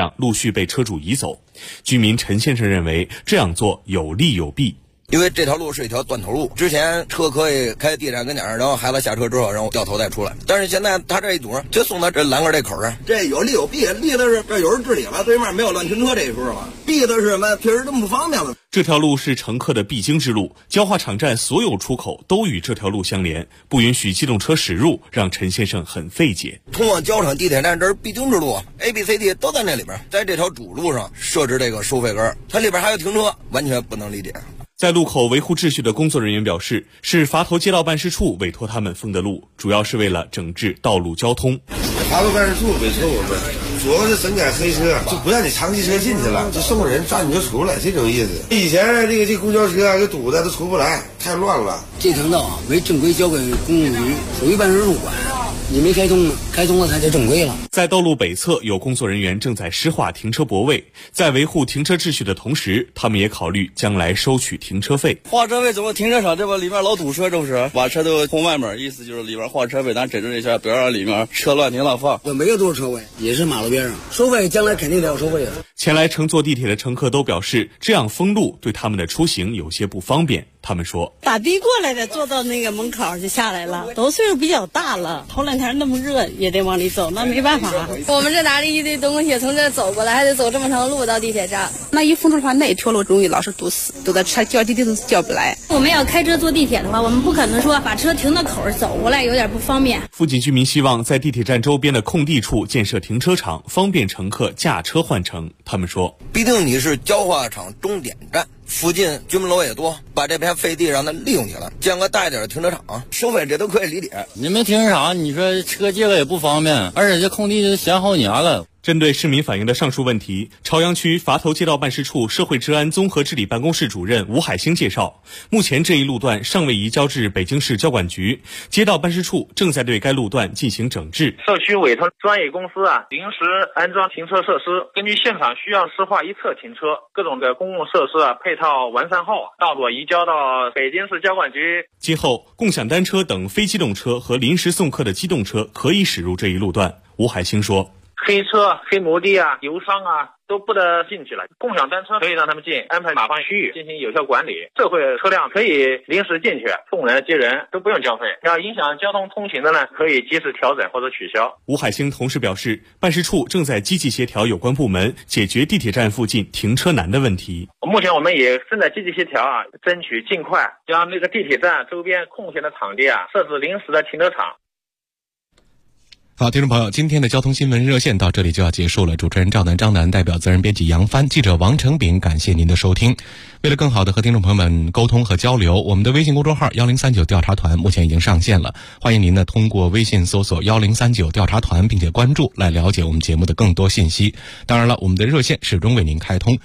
辆陆续被车主移走。居民陈先生认为这样做有利有弊。 因为这条路是一条断头路，之前车可以开地铁跟前，然后孩子下车之后，然后掉头再出来。但是现在他这一堵就送到这栏杆这口上，这有利有弊。利的是这有人治理了，对面没有乱停车这一说了；弊的是什么？确实这么不方便了。 这条路是乘客的必经之路，焦化场站所有出口都与这条路相连，不允许机动车驶入，让陈先生很费解。 通往焦厂地铁站这是必经之路 ，A、B、C、D 都在那里边，在这条主路上设置这个收费杆，它里边还有停车，完全不能理解。 在路口维护秩序的工作人员表示，是垡头街道办事处委托他们封的路，主要是为了整治道路交通。 垡头办事处委托我们，主要是整改黑车，就不让你长汽车进去了，就送人抓你就出来，这种意思。以前这公交车给堵的都出不来，太乱了。 这条道为正规交给公路局，属于办事处管。你没开通呢，开通了才叫正规了。 在道路北侧，有工作人员正在施划停车泊位，在维护停车秩序的同时，他们也考虑将来收取停车费。 划车位怎么停车场这边里面老堵车，这不是把车都通外面，意思就是里边划车位，咱整治一下，不要让里面车乱停乱放。 没有多少车位，也是马路边上，收费将来肯定得要收费的。 前来乘坐地铁的乘客都表示，这样封路对他们的出行有些不方便。他们说， 打的过来的，坐到那个门口就下来了，都岁数比较大了，头两天那么热也得往里走，那没办法。 我们这拿着一堆东西从这走过来，还得走这么长路到地铁站。 那一封路的话，那一条路容易老是堵死，都在车叫滴滴都叫不来。 我们要开车坐地铁的话，我们不可能说把车停到口走过来，有点不方便。 附近居民希望在地铁站周边的空地处建设停车场，方便乘客驾车换乘。他们说， 毕竟你是焦化厂终点站，附近居民楼也多，把这片废地让它利用起来，建个大一点的停车场，收费这都可以理解。 你们停车场，你说车借个也不方便，而且这空地就闲好年了。 针对市民反映的上述问题，朝阳区垡头街道办事处社会治安综合治理办公室主任吴海星介绍，目前这一路段尚未移交至北京市交管局，街道办事处正在对该路段进行整治。 社区委托专业公司临时安装停车设施，根据现场需要施划一侧停车，各种的公共设施配套完善后，到我移交到北京市交管局。 今后，共享单车等非机动车和临时送客的机动车可以驶入这一路段。吴海星说， 黑车、黑摩的油商都不得进去了。共享单车可以让他们进，安排码放区域进行有效管理。社会车辆可以临时进去，送人接人都不用交费。要影响交通通行的呢，可以及时调整或者取消。 吴海星同时表示，办事处正在积极协调有关部门，解决地铁站附近停车难的问题。 目前我们也正在积极协调争取尽快将那个地铁站周边空闲的场地设置临时的停车场。 好，听众朋友，今天的交通新闻热线到这里就要结束了。主持人赵楠、张楠，代表责任编辑杨帆，记者王成炳，感谢您的收听。为了更好的和听众朋友们沟通和交流，我们的微信公众号1039调查团目前已经上线了，欢迎您呢通过微信搜索1039调查团并且关注，来了解我们节目的更多信息。当然了，我们的热线始终为您开通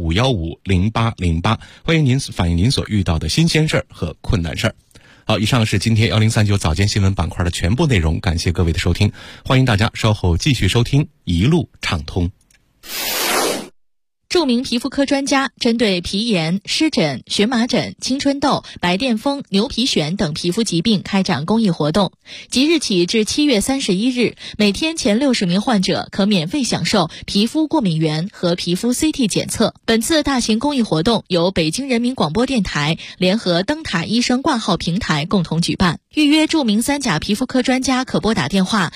65150808，欢迎您反映您所遇到的新鲜事儿和困难事儿。好，以上是今天1039早间新闻板块的全部内容，感谢各位的收听，欢迎大家稍后继续收听一路畅通。 著名皮肤科专家针对皮炎、湿疹、荨麻疹、青春痘、白癜风、牛皮癣等皮肤疾病开展公益活动。即日起至7月31日，每天前60名患者可免费享受皮肤过敏原和皮肤 CT 检测。本次大型公益活动由北京人民广播电台联合灯塔医生挂号平台共同举办。预约著名三甲皮肤科专家可拨打电话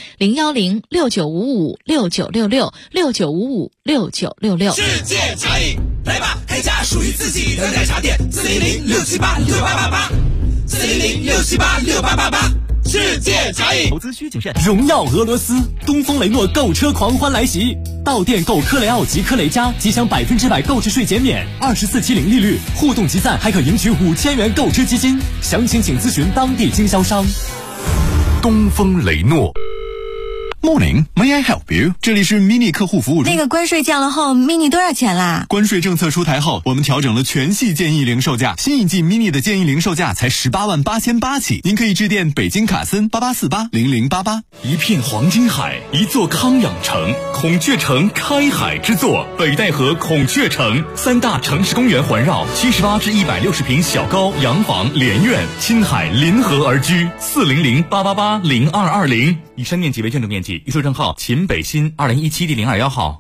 010-6955-6966 世界茶饮，来吧，开家属于自己的奶茶店，400-678-6888，400-678-6888。世界茶饮， 投资需谨慎。荣耀俄罗斯，东风雷诺购车狂欢来袭，到店购科雷傲及科雷嘉即享100%购置税减免，24期零利率，互动集赞还可赢取5000元购车基金，详情请咨询当地经销商。 东风雷诺。Morning, may I help you？ 这里是 mini 客户服务中。 那个关税降了后 ，mini 多少钱啦？ 关税政策出台后，我们调整了全系建议零售价，新一季 mini 的建议零售价才188800起，您可以致电北京卡森88480088。 一片黄金海，一座康养城，孔雀城开海之作，北戴河孔雀城，3大城市公园环绕，78至160平小高洋房连院，亲海临河而居，40088802220。以上面积为建筑面积，预售证号秦北新2017第021号。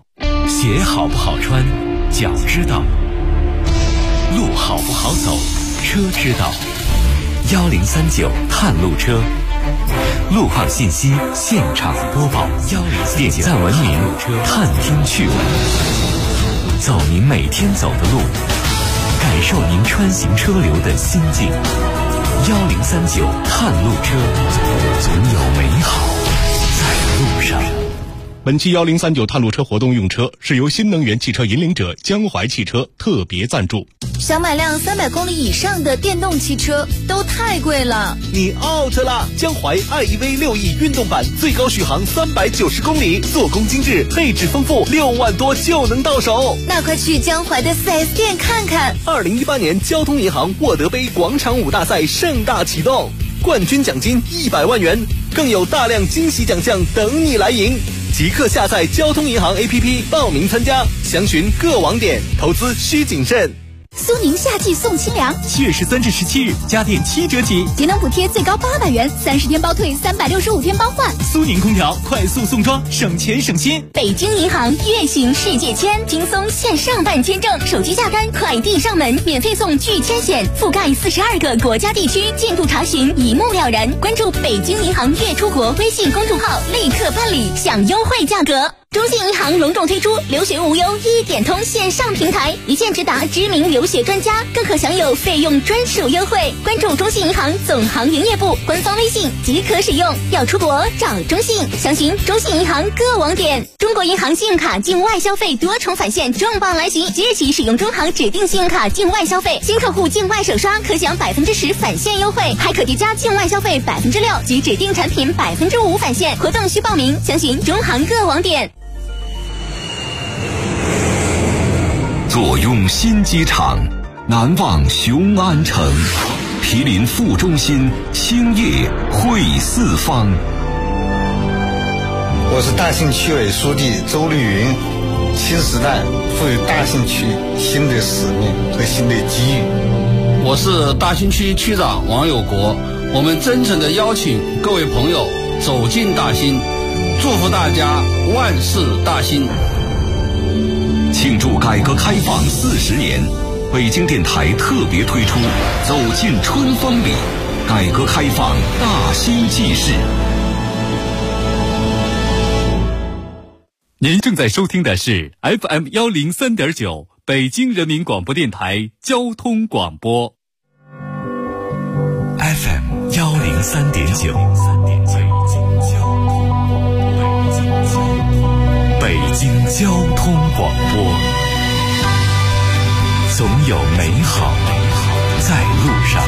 鞋好不好穿，脚知道；路好不好走，车知道。1039探路车，路况信息现场播报，点赞文明，探听趣闻，走您每天走的路，感受您穿行车流的心境。1039探路车，总有美好在路上。 本期1039探路车活动用车是由新能源汽车引领者江淮汽车特别赞助。 想买辆300公里以上的电动汽车都太贵了， 你 out 了！江淮 iEV 6E 运动版最高续航390公里，做工精致，配置丰富，6万多就能到手。 那快去江淮的 4S 店看看。 2018年交通银行沃德杯广场舞大赛盛大启动，冠军奖金100万元，更有大量惊喜奖项等你来赢。即刻下载交通银行 APP 报名参加，详询各网点，投资需谨慎。 苏宁夏季送清凉 7月13至17日，家电7折起， 节能补贴最高800元，30天包退，365天包换。 苏宁空调快速送装，省钱省心。 北京银行月行世界签，轻松线上办签证，手机下单，快递上门，免费送拒签险，覆盖42个国家地区，进度查询一目了然。关注北京银行月出国微信公众号，立刻办理，享优惠价格。中信银行隆重推出留学无忧1点通线上平台，一键直达知名留学专家，更可享有费用专属优惠。关注中信银行总行营业部官方微信即可使用。要出国找中信，详询中信银行各网点。中国银行信用卡境外消费多重返现重磅来袭，即日起使用中行指定信用卡境外消费，新客户境外首刷可享10%返现优惠，还可叠加境外消费6%及指定产品5%返现。活动需报名，详询中行各网点。 坐拥新机场，难忘雄安城，毗邻副中心，兴业汇四方。 我是大兴区委书记周绿云，新时代赋予大兴区新的使命和新的机遇。 我是大兴区区长王有国，我们真诚地邀请各位朋友走进大兴，祝福大家万事大兴。 庆祝改革开放40年，北京电台特别推出走进春风里，改革开放大兴纪事。 您正在收听的是 FM 103.9北京人民广播电台交通广播。 FM 103.9北京交通广播，总有美好在路上。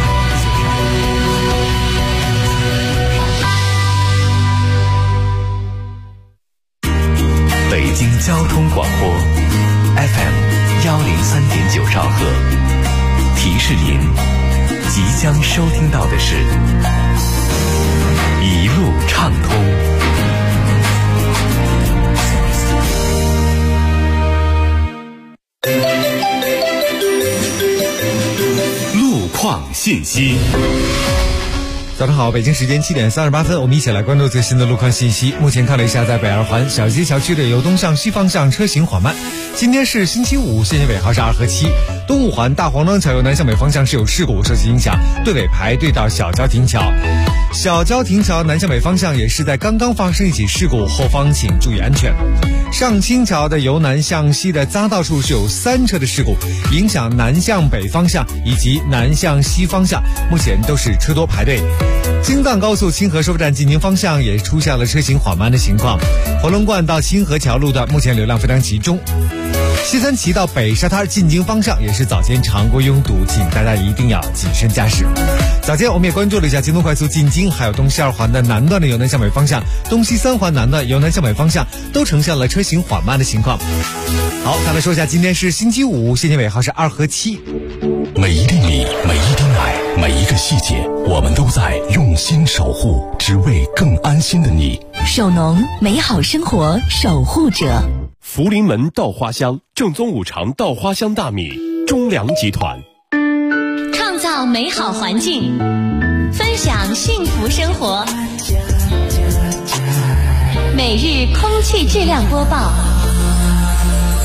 北京交通广播 FM 103.9兆赫，提示您即将收听到的是一路畅通。路况信息。 早上好，北京时间7点38分，我们一起来关注最新的路况信息。目前看了一下，在北二环小街桥区的由东向西方向车行缓慢。今天是星期五，线尾号是2和7。东五环大黄庄桥由南向北方向是有事故，受其影响，队尾排队到小交亭桥。小交亭桥南向北方向也是在刚刚发生一起事故，后方请注意安全。上清桥的由南向西的匝道处是有3车的事故，影响南向北方向以及南向西方向，目前都是车多排队。京藏高速清河收费站进京方向也出现了车行缓慢的情况，回龙观到清河桥路段目前流量非常集中。西三旗到北沙滩进京方向也是早间常规拥堵，请大家一定要谨慎驾驶。早间我们也关注了一下京东快速进京，还有东西2环的南段的由南向北方向，东西3环南段由南向北方向都呈现了车行缓慢的情况。好，再来说一下，今天是星期五，线尾号是2和7。 每一粒米，每一滴奶，每一个细节，我们都在用心守护，只为更安心的你。 首农，美好生活守护者。 福临门稻花香，正宗5常稻花香大米，中粮集团。 创造美好环境，分享幸福生活。每日空气质量播报。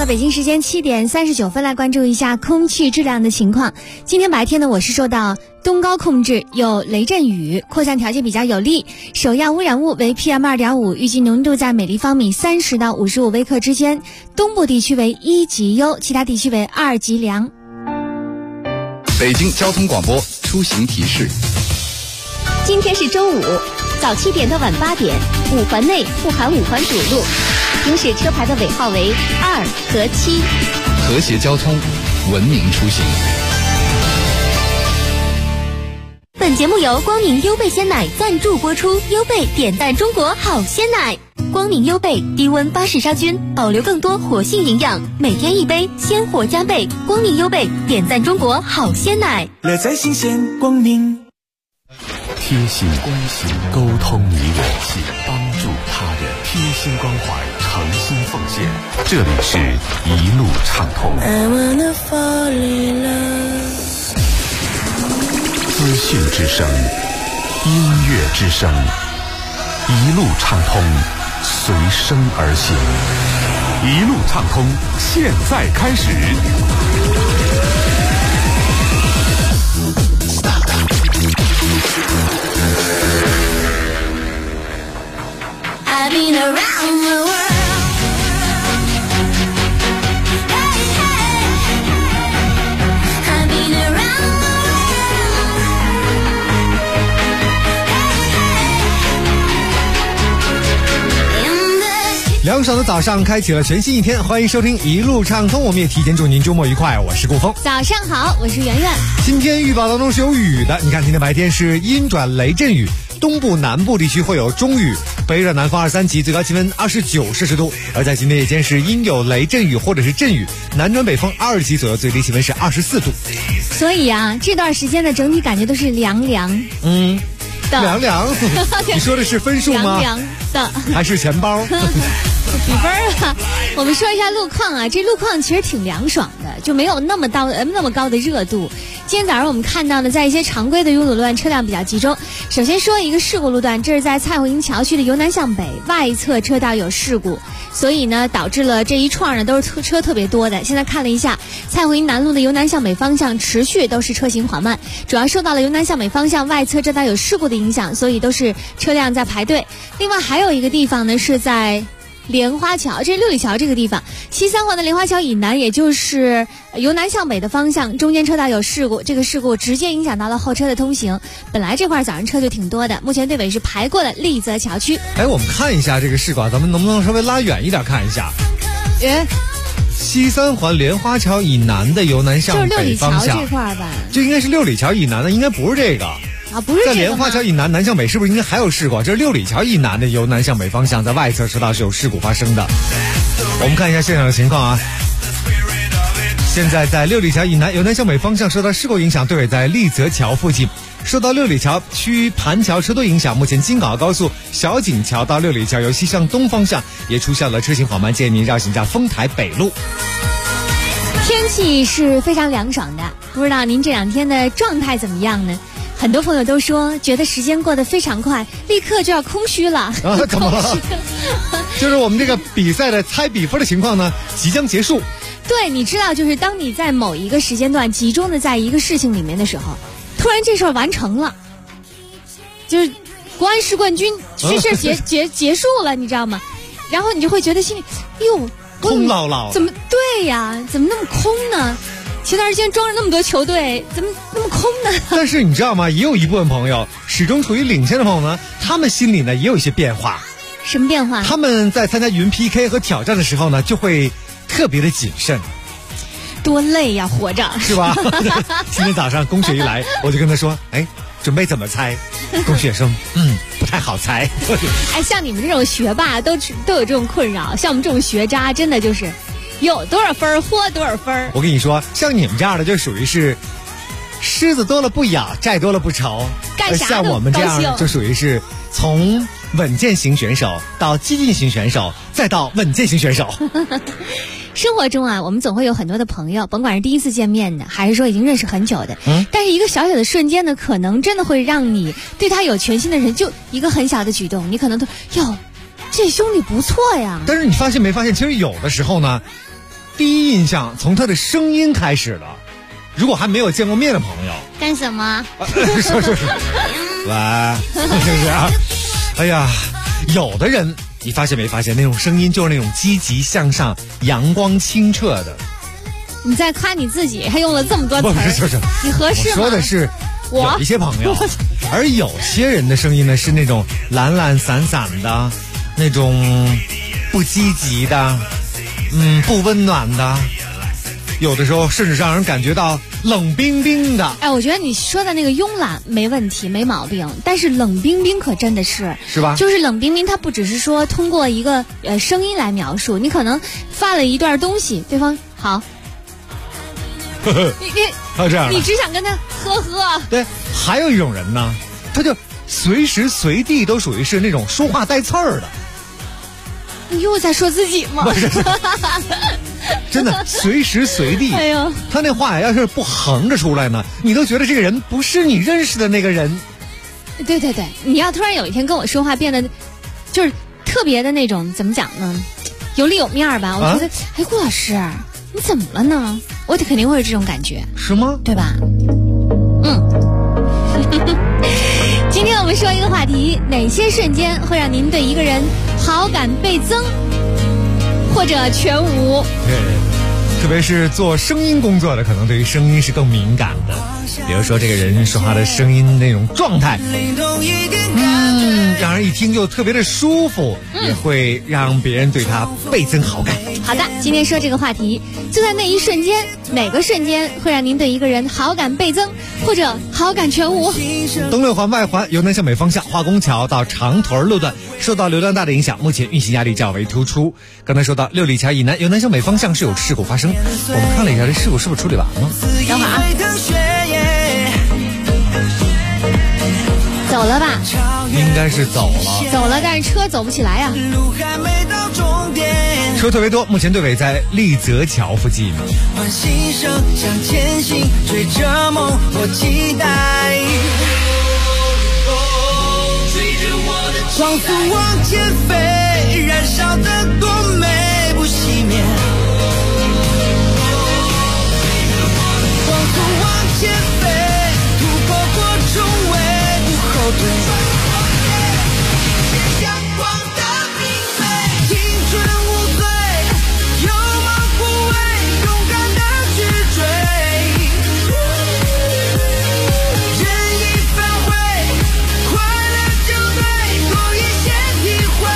了北京时间7点39分，来关注一下空气质量的情况。今天白天呢，我市受到东高控制，有雷阵雨，扩散条件比较有利，首要污染物为 PM2.5， 预计浓度在每立方米30到55微克之间，东部地区为1级优，其他地区为2级良。 北京交通广播出行提示。 今天是周五，早7点到晚8点，5环内不含5环主路，行驶车牌的尾号为2和7。 和谐交通，文明出行。 本节目由光明优贝鲜奶赞助播出，优贝点赞中国好鲜奶。光明优贝低温巴氏杀菌，保留更多活性营养，每天一杯，鲜活加倍。光明优贝点赞中国好鲜奶， 乐在新鲜光明。 贴心关心，沟通你我，帮助他人，贴心关怀，诚心奉献。这里是一路畅通。资讯之声，音乐之声，一路畅通，随声而行。一路畅通，现在开始。 I've been around the world. Hey, hey. I've been around the world. Hey, hey. 凉爽的早上开启了全新一天，欢迎收听一路畅通，我们也提前祝您周末愉快。我是顾峰， 早上好，我是圆圆。 今天预报当中是有雨的，你看今天白天是阴转雷阵雨，东部南部地区会有中雨，北转南风2、3级，最高气温29摄氏度。而在今天夜间是阴有雷阵雨或者是阵雨，南转北风20级左右，最低气温是24度。 所以啊，这段时间的整体感觉都是凉凉。 凉凉。你说的是分数吗？ 凉凉的， 还是钱包？ 比分啊！我们说一下路况啊，这路况其实挺凉爽的，就没有那么高的热度。今天早上我们看到呢，在一些常规的拥堵路段车辆比较集中。首先说一个事故路段，这是在蔡慧营桥区的由南向北外侧车道有事故，所以呢导致了这一串呢都是车特别多的。现在看了一下，蔡慧营南路的由南向北方向持续都是车行缓慢，主要受到了由南向北方向外侧车道有事故的影响，所以都是车辆在排队。另外还有一个地方呢是在莲花桥，这六里桥这个地方，西三环的莲花桥以南，也就是由南向北的方向，中间车道有事故，这个事故直接影响到了后车的通行。本来这块早上车就挺多的，目前队尾是排过了丽泽桥区。 我们看一下这个事故，咱们能不能稍微拉远一点看一下？西三环莲花桥以南的由南向北方向， 就是六里桥这块吧？ 这应该是六里桥以南的，应该不是这个。 不是这个吗？ 在莲花桥以南南向北是不是应该还有事故？这是六里桥以南的由南向北方向，在外侧车道是有事故发生的。我们看一下现场的情况啊。现在在六里桥以南由南向北方向受到事故影响，队尾在丽泽桥附近。受到六里桥区盘桥车多影响，目前京港澳高速小井桥到六里桥由西向东方向也出现了车行缓慢，建议您绕行在丰台北路。 天气是非常凉爽的，不知道您这两天的状态怎么样呢？很多朋友都说觉得时间过得非常快，立刻就要空虚了。 怎么了？就是我们这个比赛的猜比分的情况呢，即将结束。 对，你知道，就是当你在某一个时间段集中的在一个事情里面的时候，突然这事儿完成了，就是国安市冠军，这事儿结束了，你知道吗？然后你就会觉得心里，哟， 空落落， 怎么对呀？怎么那么空呢？前段时间装着那么多球队，怎么那么空呢？ 但是你知道吗？也有一部分朋友始终处于领先的朋友呢，他们心里呢也有一些变化。 什么变化？ 他们在参加云 PK 和挑战的时候呢，就会特别的谨慎。 多累呀，活着是吧？今天早上龚雪一来，我就跟他说：“准备怎么猜？”龚雪说：“不太好猜。” 像你们这种学霸都有这种困扰，像我们这种学渣，真的就是有多少分豁多少分。 我跟你说，像你们这样的就属于是狮子多了不咬，债多了不愁。 干啥都像我们这样的就属于是从稳健型选手到激进型选手，再到稳健型选手。 生活中啊，我们总会有很多的朋友，甭管是第一次见面的，还是说已经认识很久的，但是一个小小的瞬间呢，可能真的会让你对他有全新的人。就一个很小的举动，你可能都哟，这兄弟不错呀。 但是你发现没发现，其实有的时候呢， 第一印象从他的声音开始的。如果还没有见过面的朋友， 干什么？ 说，喂，是不是啊？哎呀，有的人你发现没发现，那种声音就是那种积极向上、阳光清澈的。 你在夸你自己，还用了这么多词儿， 不是， 你合适吗？ 我说的是有一些朋友，而有些人的声音呢是那种懒懒散散的，那种不积极的，不温暖的。有的时候甚至让人感觉到冷冰冰的。 哎，我觉得你说的那个慵懒没问题，没毛病，但是冷冰冰可真的是吧？就是冷冰冰，它不只是说通过一个声音来描述，你可能发了一段东西，对方好，你只想跟他呵呵。 对，还有一种人呢，他就随时随地都属于是那种说话带刺儿的。 你又在说自己吗？ 不是真的随时随地。 哎呦， 他那话要是不横着出来呢，你都觉得这个人不是你认识的那个人。 对，你要突然有一天跟我说话变得就是特别的那种，怎么讲呢？有理有面吧？我觉得，哎，顾老师，你怎么了呢？我肯定会有这种感觉。 是吗？ 对吧？今天我们说一个话题，哪些瞬间会让您对一个人好感倍增或者全无？ 对，特别是做声音工作的，可能对于声音是更敏感的。比如说这个人说话的声音那种状态，让人一听就特别的舒服，也会让别人对他倍增好感。 好的，今天说这个话题，就在那一瞬间，哪个瞬间会让您对一个人好感倍增或者好感全无？ 东六环外环由南向北方向化工桥到长屯路段受到流量大的影响，目前运行压力较为突出。刚才说到六里桥以南由南向北方向是有事故发生，我们看了一下这事故是不是处理完了？ 等会儿啊，走了吧？ 应该是走了， 但是车走不起来啊。 车特别多，目前队尾在立泽桥附近。 换新生向前行，追着梦或期待，光速往前飞，燃烧的多美不熄灭，光速往前飞，突破过重围不后退，阳光的明媚，青春无罪，有梦不畏，勇敢的去追，任意发挥，快乐就对，多一些体会。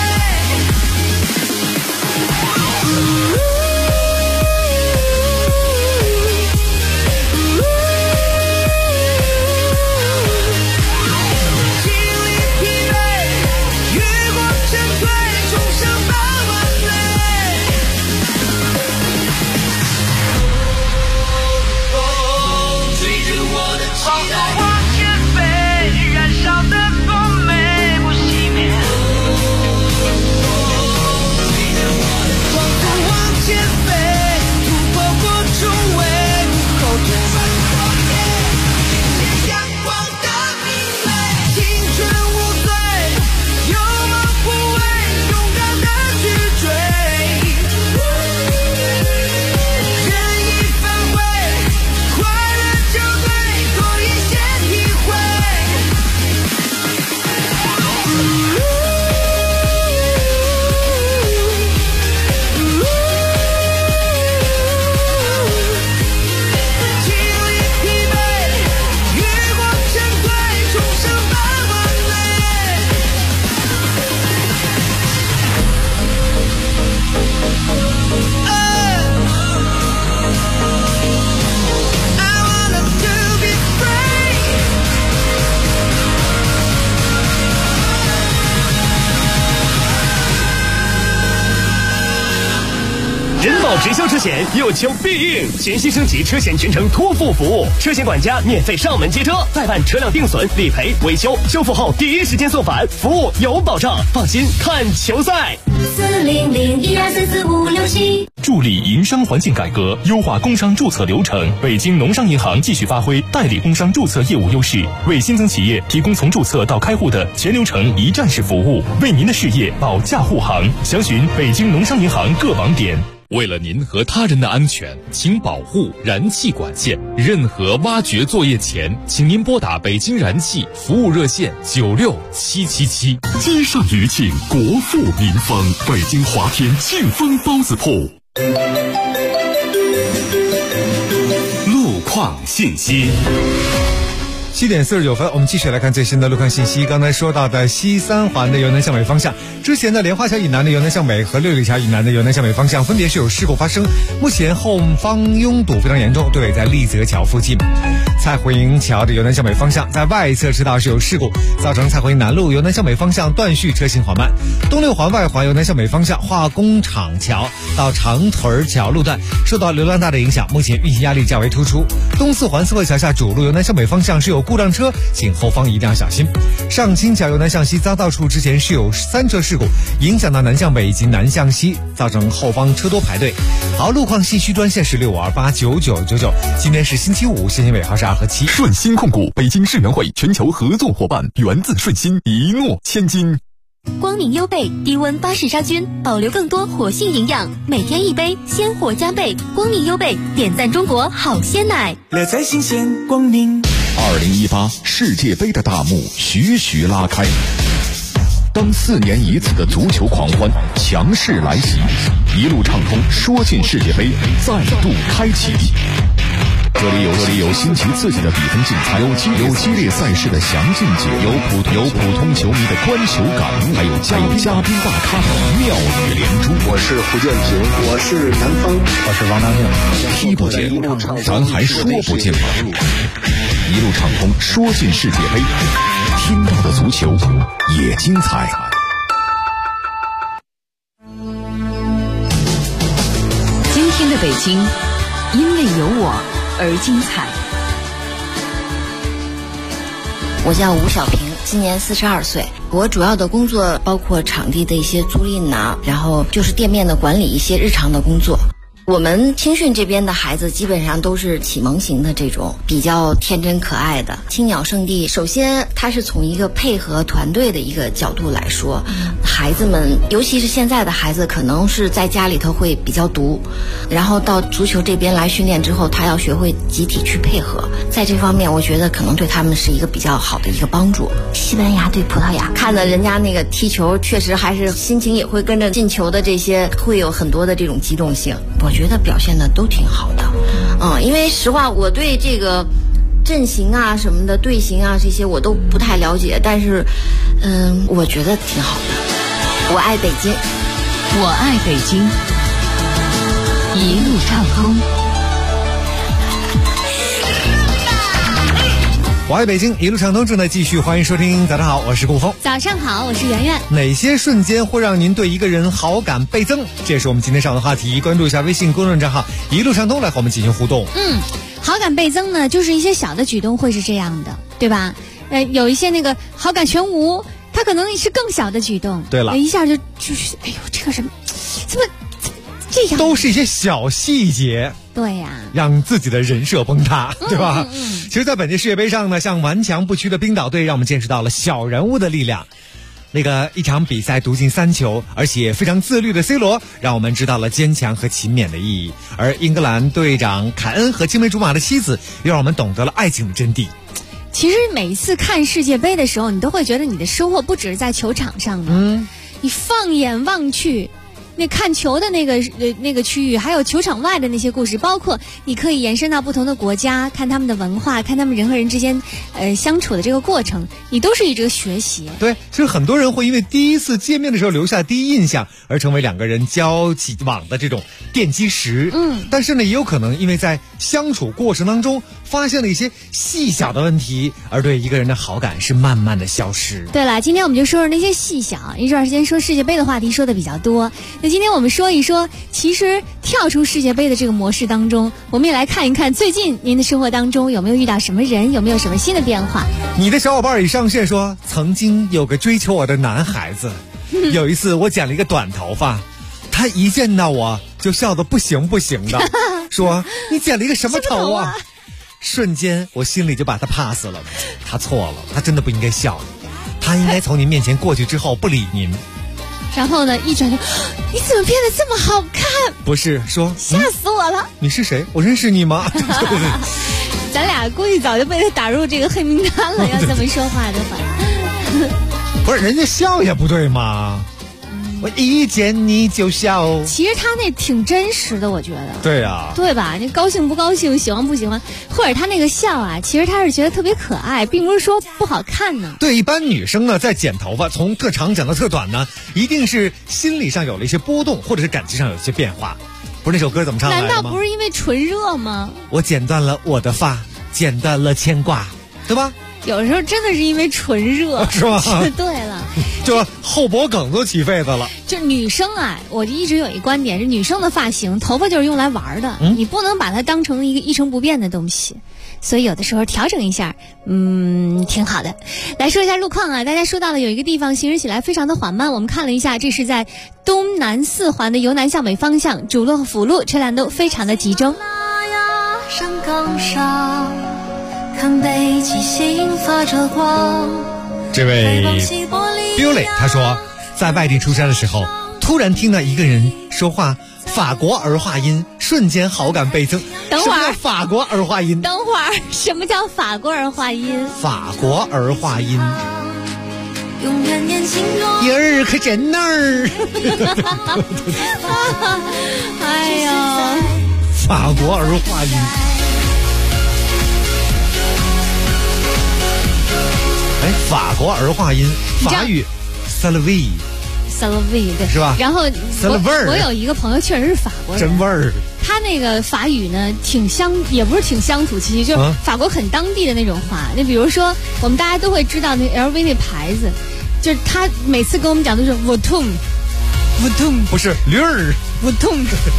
直销车险有求必应，全新升级车险全程托付服务，车险管家免费上门接车，代办车辆定损、理赔、维修，修复后第一时间送返，服务有保障，放心看球赛。 400124456 助力营商环境改革，优化工商注册流程。北京农商银行继续发挥代理工商注册业务优势，为新增企业提供从注册到开户的全流程一站式服务，为您的事业保驾护航。详询北京农商银行各网点。 为了您和他人的安全，请保护燃气管线。任何挖掘作业前，请您拨打北京燃气服务热线96777。 街上余庆，国富民丰，北京华天庆丰包子铺。路况信息。 7点49分，我们继续来看最新的路况信息。刚才说到的西三环的由南向北方向，之前的莲花桥以南的由南向北和六里桥以南的由南向北方向分别是有事故发生，目前后方拥堵非常严重，对，在立泽桥附近。蔡胡营桥的由南向北方向在外侧车道是有事故，造成蔡胡营南路由南向北方向断续，车行缓慢。东六环外环由南向北方向化工厂桥到长屯桥路段受到流量大的影响，目前运行压力较为突出。东四环四惠桥下主路由南向北方向是有故障车，请后方一定要小心。上清桥由南向西匝道处之前是有3车事故，影响到南向北以及南向西，造成后方车多排队。好，路况信息专线是65289999。今天是星期五，信息尾号是2和7。 顺鑫控股，北京世园会全球合作伙伴，源自顺鑫，一诺千金。 光明优贝低温巴氏杀菌，保留更多活性营养，每天一杯，鲜活加倍。光明优贝点赞中国好鲜奶， 乐在新鲜光明。 2018世界杯的大幕徐徐拉开，当4年一次的足球狂欢强势来袭，一路畅通说进世界杯再度开启。这里有新奇刺激的比分竞猜，有激烈赛事的详尽解，有普通球迷的观球感悟，还有嘉宾大咖的妙语连珠。 我是胡建平，我是南方，我是王大庆。 踢不见，咱还说不见吗？一路畅通说进世界杯，听到的足球也精彩。 今天的北京，因为有我而精彩。 我叫吴小平，今年42岁。我主要的工作包括场地的一些租赁呐，然后就是店面的管理，一些日常的工作。我们青训这边的孩子基本上都是启蒙型的这种比较天真可爱的青鸟圣地。首先它是从一个配合团队的一个角度来说，孩子们尤其是现在的孩子可能是在家里头会比较独，然后到足球这边来训练之后，他要学会集体去配合，在这方面我觉得可能对他们是一个比较好的一个帮助。西班牙对葡萄牙，看了人家那个踢球，确实还是心情也会跟着进球的这些会有很多的这种激动性，我觉得表现的都挺好的。因为实话我对这个阵型啊什么的队形啊这些我都不太了解，但是我觉得挺好的。我爱北京， 我爱北京，一路畅通。 我爱北京，一路畅通正在继续，欢迎收听。早上好，我是顾峰。 早上好，我是圆圆。 哪些瞬间会让您对一个人好感倍增？这也是我们今天上的话题。关注一下微信公众账号一路畅通，来和我们进行互动。 好感倍增呢，就是一些小的举动会是这样的，对吧？有一些那个好感全无，它可能是更小的举动。 对了， 一下就是哎呦，这个人怎么这样？ 都是一些小细节。 对呀， 让自己的人设崩塌，对吧？其实在本届世界杯上呢，像顽强不屈的冰岛队让我们见识到了小人物的力量。那个一场比赛独进3球而且非常自律的 C 罗让我们知道了坚强和勤勉的意义，而英格兰队长凯恩和青梅竹马的妻子又让我们懂得了爱情的真谛。 其实每一次看世界杯的时候，你都会觉得你的收获不只是在球场上的，你放眼望去那看球的那个区域，还有球场外的那些故事，包括你可以延伸到不同的国家，看他们的文化，看他们人和人之间相处的这个过程，你都是以这个学习。 对，其实很多人会因为第一次见面的时候留下第一印象而成为两个人交起往的这种奠基石。但是呢，也有可能因为在相处过程当中发现了一些细小的问题，而对一个人的好感是慢慢的消失。 对了，今天我们就说说那些细小。一段时间说世界杯的话题说的比较多，那今天我们说一说，其实跳出世界杯的这个模式当中，我们也来看一看最近您的生活当中有没有遇到什么人，有没有什么新的变化。 你的小伙伴已上线说，曾经有个追求我的男孩子，有一次我剪了一个短头发，他一见到我就笑得不行不行的，说你剪了一个什么头啊？瞬间我心里就把他 pass 了，他错了，他真的不应该笑，他应该从您面前过去之后不理您。 然后呢，一转头，你怎么变得这么好看？ 不是说吓死我了！ 你是谁？我认识你吗？ 咱俩估计早就被他打入这个黑名单了。要这么说话的话， 不是人家笑也不对吗？我一见你就笑。 其实他那挺真实的，我觉得。 对啊， 对吧？你高兴不高兴，喜欢不喜欢，或者他那个笑啊，其实他是觉得特别可爱，并不是说不好看呢。 对，一般女生呢，在剪头发从特长剪到特短呢，一定是心理上有了一些波动，或者是感情上有一些变化。不是那首歌怎么唱来的吗？ 难道不是因为纯热吗？ 我剪断了我的发，剪断了牵挂，对吧？ 有时候真的是因为纯热， 是吧？ 对了， 就后脖梗都起痱子了。 就女生啊，我一直有一观点是，女生的发型，头发就是用来玩的，你不能把它当成一个一成不变的东西。所以有的时候调整一下，挺好的。来说一下路况啊，大家说到了有一个地方行驶起来非常的缓慢，我们看了一下，这是在东南四环的由南向北方向，主路和辅路车辆都非常的集中。 山岗上看北极星发着光。 这位 Billy 他说，在外地出差的时候，突然听到一个人说话法国儿化音，瞬间好感倍增。 等会儿， 法国儿化音。 等会儿，什么叫法国儿化音？ 法国儿化音。 永远年轻音儿可真儿。 哎呀， 法国儿化音。哎，法国儿化音，法语 Salve 对， 是吧？ 然后我有一个朋友确实是法国人， 真味儿。 他那个法语呢，也不是挺乡土气息，就是法国很当地的那种话。那比如说，我们大家都会知道那 LV 那牌子，就是他每次跟我们讲都是我痛， 不是驴儿， 我痛。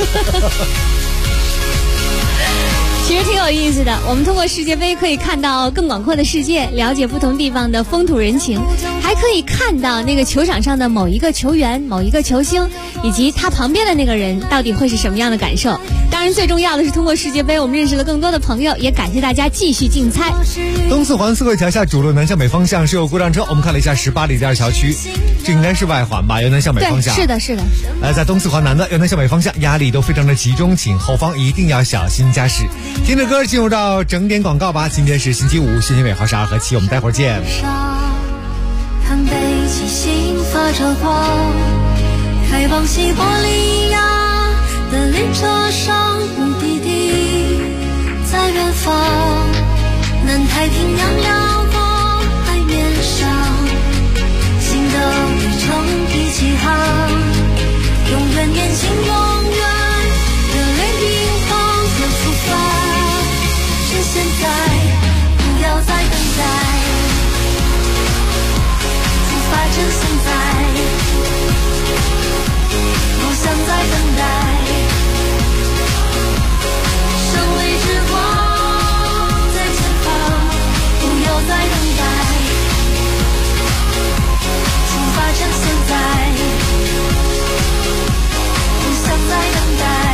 其实挺有意思的，我们通过世界杯可以看到更广阔的世界，了解不同地方的风土人情，还可以看到那个球场上的某一个球员、某一个球星，以及他旁边的那个人到底会是什么样的感受。当然最重要的是通过世界杯我们认识了更多的朋友，也感谢大家继续竞猜。 东四环四惠桥下主路南向北方向是有故障车，我们看了一下18里店桥区，这应该是外环吧，由南向北方向。 对，是的。 在东四环南的由南向北方向压力都非常的集中，请后方一定要小心驾驶。听着歌进入到整点广告吧。今天是星期五，星期尾号是2和7，我们待会儿见。 看北极星发着光，开往西伯利亚的列车上，目的地在远方。南太平洋辽阔海面上，新的旅程一起航，永远年轻，永远热泪盈眶的出发。是现在，不要再等待，出发趁现在，不想再等待，胜利之光在前方，不要再等待，出发趁现在，不想再等待。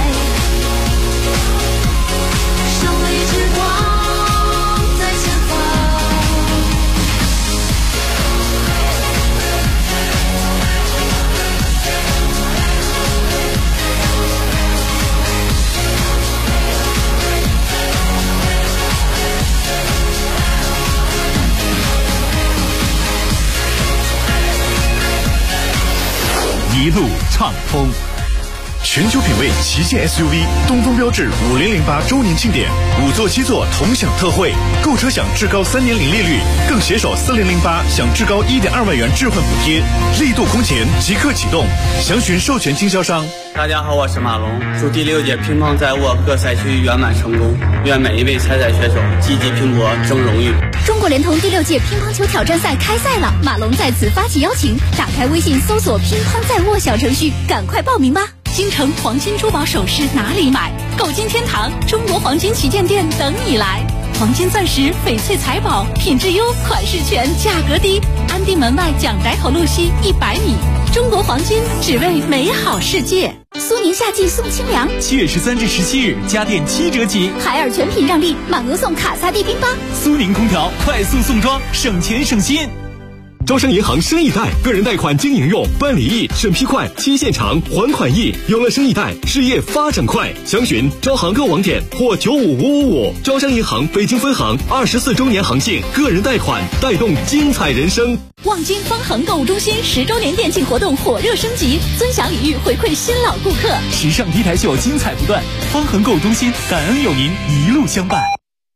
一路畅通。全球品味旗舰 SUV 东风标致5008周年庆典，5座7座同享特惠，购车享至高3年零利率，更携手4008享至高1.2万元置换补贴，力度空前即刻启动，详询授权经销商。 大家好，我是马龙，祝第6届乒乓在沃各赛区圆满成功，愿每一位参赛选手积极拼搏争荣誉。 中国联通第6届乒乓球挑战赛开赛了，马龙在此发起邀请，打开微信搜索乒乓在握小程序，赶快报名吧。京城黄金珠宝首饰哪里买？购金天堂中国黄金旗舰店等你来。黄金钻石、翡翠财宝，品质优，款式全，价格低。安定门外蒋宅口路西100米。中国黄金，只为美好世界。苏宁夏季送清凉 ，7月13至17日，家电7折起， 海尔全品让利，满额送卡萨帝宾8。 苏宁空调快速送装，省钱省心。 招商银行生意贷，个人贷款经营用，办理易，审批快，期限长，还款易。有了生意贷，事业发展快。详询招行购网点或95555。招商银行北京分行24周年行庆，个人贷款带动精彩人生。 望京方恒购物中心10周年店庆活动火热升级，尊享礼遇回馈新老顾客， 时尚 T 台秀精彩不断。方恒购物中心感恩有您一路相伴。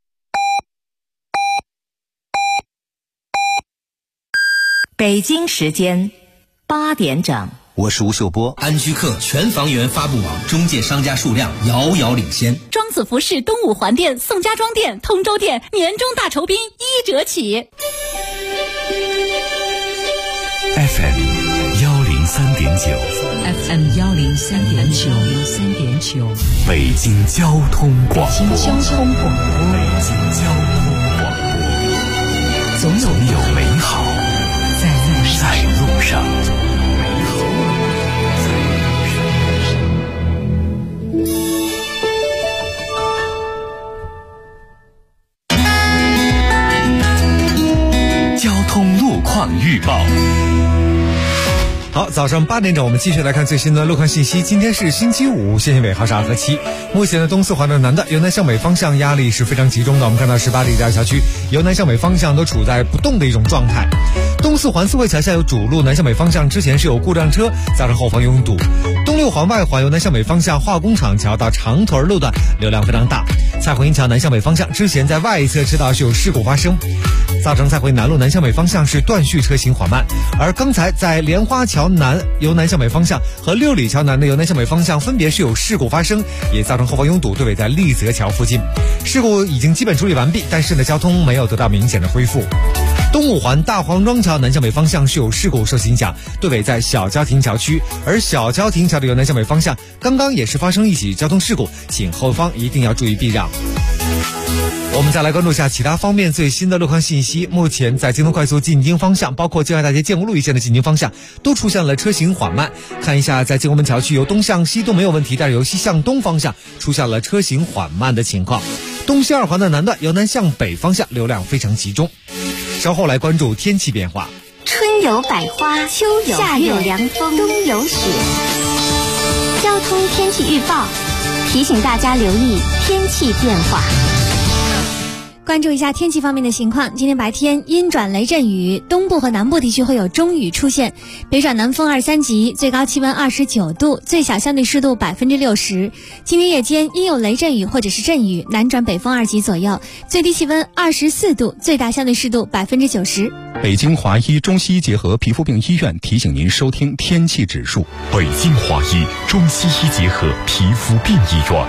北京时间8点整， 我是吴秀波。安居客全房源发布网中介商家数量遥遥领先。 庄子服饰东五环店、宋家庄店、通州店年终大酬宾1折起。 FM 103.9 FM 103.9 北京交通广播。 北京交通广播。 北京交通广播。总有美好在路上。交通路况预报。 好，早上8点整，我们继续来看最新的路况信息。今天是星期五，限行尾号是2和7。目前的东四环的南段由南向北方向压力是非常集中的，我们看到18里家小区由南向北方向都处在不动的一种状态。东四环四惠桥下有主路南向北方向之前是有故障车，造成后方拥堵。东六环外环由南向北方向化工厂桥到长屯路段流量非常大。蔡回营桥南向北方向之前在外侧车道是有事故发生，造成蔡回南路南向北方向是断续车行缓慢。而刚才在莲花桥南由南向北方向和六里桥南的由南向北方向分别是有事故发生，也造成后方拥堵，对尾在立泽桥附近。事故已经基本处理完毕，但是呢交通没有得到明显的恢复。东五环大黄庄桥南向北方向是有事故受影响，对尾在小交亭桥区，而小交亭桥的由南向北方向刚刚也是发生一起交通事故，请后方一定要注意避让。我们再来关注一下其他方面最新的路况信息。目前在京东快速进京方向，包括建外大街建国路一线的进京方向都出现了车行缓慢。看一下在建国门桥区由东向西都没有问题，但是由西向东方向出现了车行缓慢的情况。东西二环的南段由南向北方向流量非常集中。稍后来关注天气变化。 春有百花，秋有夏有凉风，冬有雪。交通天气预报提醒大家留意天气变化。 关注一下天气方面的情况。今天白天阴转雷阵雨，东部和南部地区会有中雨出现，北转南风2、3级，最高气温29度，最小相对湿度60%。今天夜间阴有雷阵雨或者是阵雨，南转北风2级左右，最低气温24度，最大相对湿度90%。 北京华医中西医结合皮肤病医院提醒您收听天气指数。 北京华医中西医结合皮肤病医院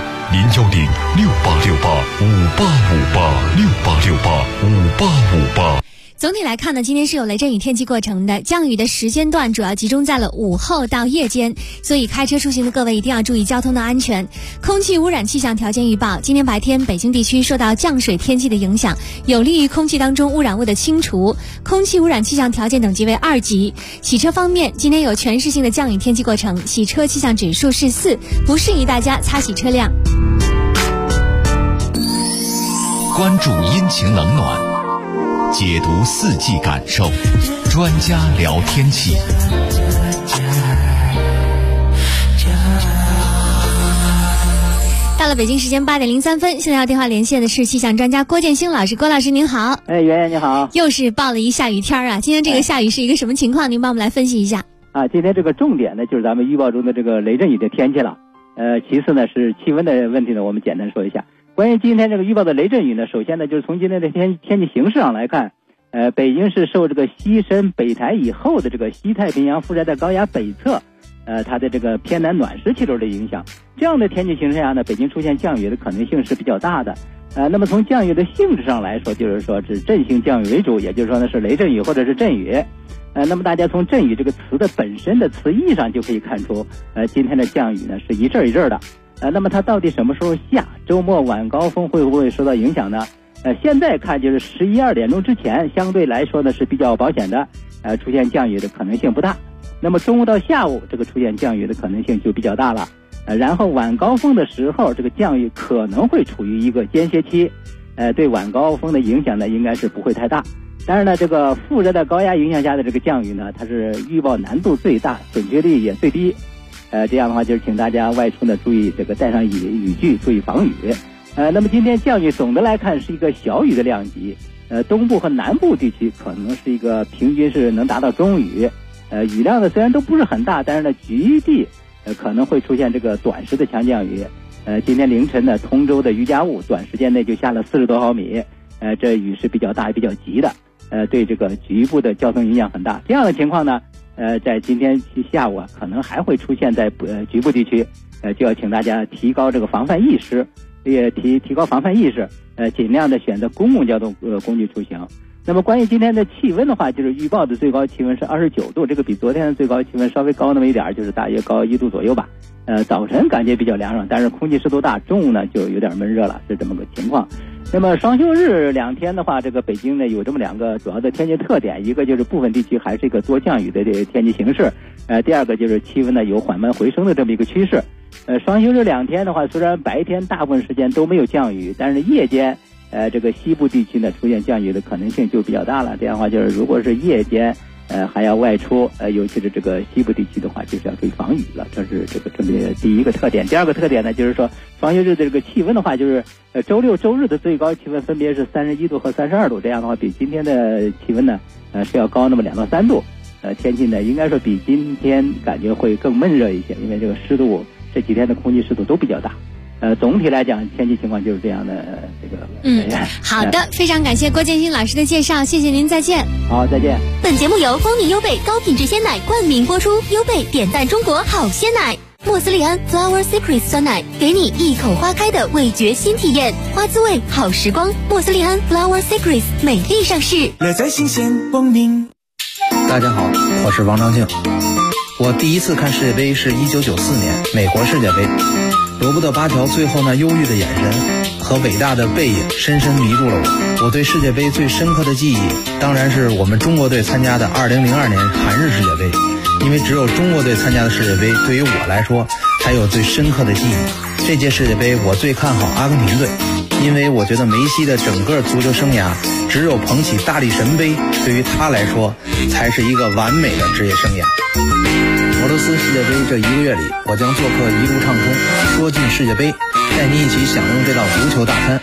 ，010686858585868685858。 总体来看呢，今天是有雷阵雨天气过程的，降雨的时间段主要集中在了午后到夜间，所以开车出行的各位一定要注意交通的安全。空气污染气象条件预报，今天白天北京地区受到降水天气的影响，有利于空气当中污染物的清除，空气污染气象条件等级为2级。洗车方面，今天有全市性的降雨天气过程，洗车气象指数是4，不适宜大家擦洗车辆。 关注阴晴冷暖，解读四季感受，专家聊天气。 到了北京时间8点03分，现在要电话连线的是气象专家郭建兴老师。郭老师您好。 圆圆你好。 又是报了一下雨天啊，今天这个下雨是一个什么情况？您帮我们来分析一下。 今天这个重点呢就是咱们预报中的这个雷阵雨的天气了。其次呢是气温的问题呢，我们简单说一下。关于今天这个预报的雷阵雨呢，首先呢就是从今天的天气形势上来看，北京是受这个西伸北抬以后的这个西太平洋覆盖在高压北侧，它的这个偏南暖湿气流的影响，这样的天气形势下呢，北京出现降雨的可能性是比较大的。那么从降雨的性质上来说，就是说是阵性降雨为主，也就是说呢是雷阵雨或者是阵雨。那么大家从阵雨这个词的本身的词义上就可以看出，今天的降雨呢是一阵一阵的。那么它到底什么时候下？周末晚高峰会不会受到影响呢？现在看就是11、2点钟之前，相对来说呢是比较保险的，出现降雨的可能性不大。那么中午到下午，这个出现降雨的可能性就比较大了。然后晚高峰的时候，这个降雨可能会处于一个间歇期，对晚高峰的影响呢应该是不会太大。 但是呢，这个副热带高压影响下的这个降雨呢，它是预报难度最大，准确率也最低。这样的话就是请大家外出呢注意这个带上雨具，注意防雨。那么今天降雨总的来看是一个小雨的量级，东部和南部地区可能是一个平均是能达到中雨，雨量呢虽然都不是很大，但是呢局地可能会出现这个短时的强降雨。今天凌晨呢，通州的余家坞短时间内就下了40多毫米，这雨是比较大、比较急的，对这个局部的交通影响很大。这样的情况呢，在今天下午可能还会出现在局部地区，就要请大家提高这个防范意识，也提高防范意识，尽量的选择公共交通工具出行。那么关于今天的气温的话，就是预报的最高气温是29度，这个比昨天的最高气温稍微高那么一点，就是大约高1度左右吧。早晨感觉比较凉爽，但是空气湿度大，中午呢就有点闷热了，是这么个情况。那么双休日2天的话，这个北京呢有这么2个主要的天气特点，一个就是部分地区还是一个多降雨的这个天气形势，第二个就是气温呢有缓慢回升的这么一个趋势。双休日2天的话，虽然白天大部分时间都没有降雨，但是夜间这个西部地区呢出现降雨的可能性就比较大了。这样的话就是如果是夜间还要外出，尤其是这个西部地区的话，就是要注意防雨了。这是这么第一个特点。第二个特点呢，就是说双休日的这个气温的话，就是周六周日的最高气温分别是31度和32度，这样的话比今天的气温呢是要高那么2到3度。天气呢应该说比今天感觉会更闷热一些，因为这个湿度这几天的空气湿度都比较大。总体来讲，天气情况就是这样的。这个好的，非常感谢郭建新老师的介绍，谢谢您，再见。 好，再见。 本节目由蜂蜜优贝高品质鲜奶冠名播出，优贝点赞中国好鲜奶，莫斯利安 Flower Secrets 酸奶，给你一口花开的味觉新体验，花滋味好时光，莫斯利安 Flower Secrets 美丽上市， 乐在新鲜光明。 大家好，我是王长庆。我第一次看世界杯是1994年美国世界杯，罗伯特巴乔最后那忧郁的眼神和伟大的背影深深迷住了我。我对世界杯最深刻的记忆当然是我们中国队参加的2002年韩日世界杯，因为只有中国队参加的世界杯对于我来说才有最深刻的记忆。这届世界杯我最看好阿根廷队，因为我觉得梅西的整个足球生涯只有捧起大力神杯对于他来说才是一个完美的职业生涯。俄罗斯世界杯这1个月里，我将做客一路畅通，说尽世界杯，带你一起享用这道足球大餐。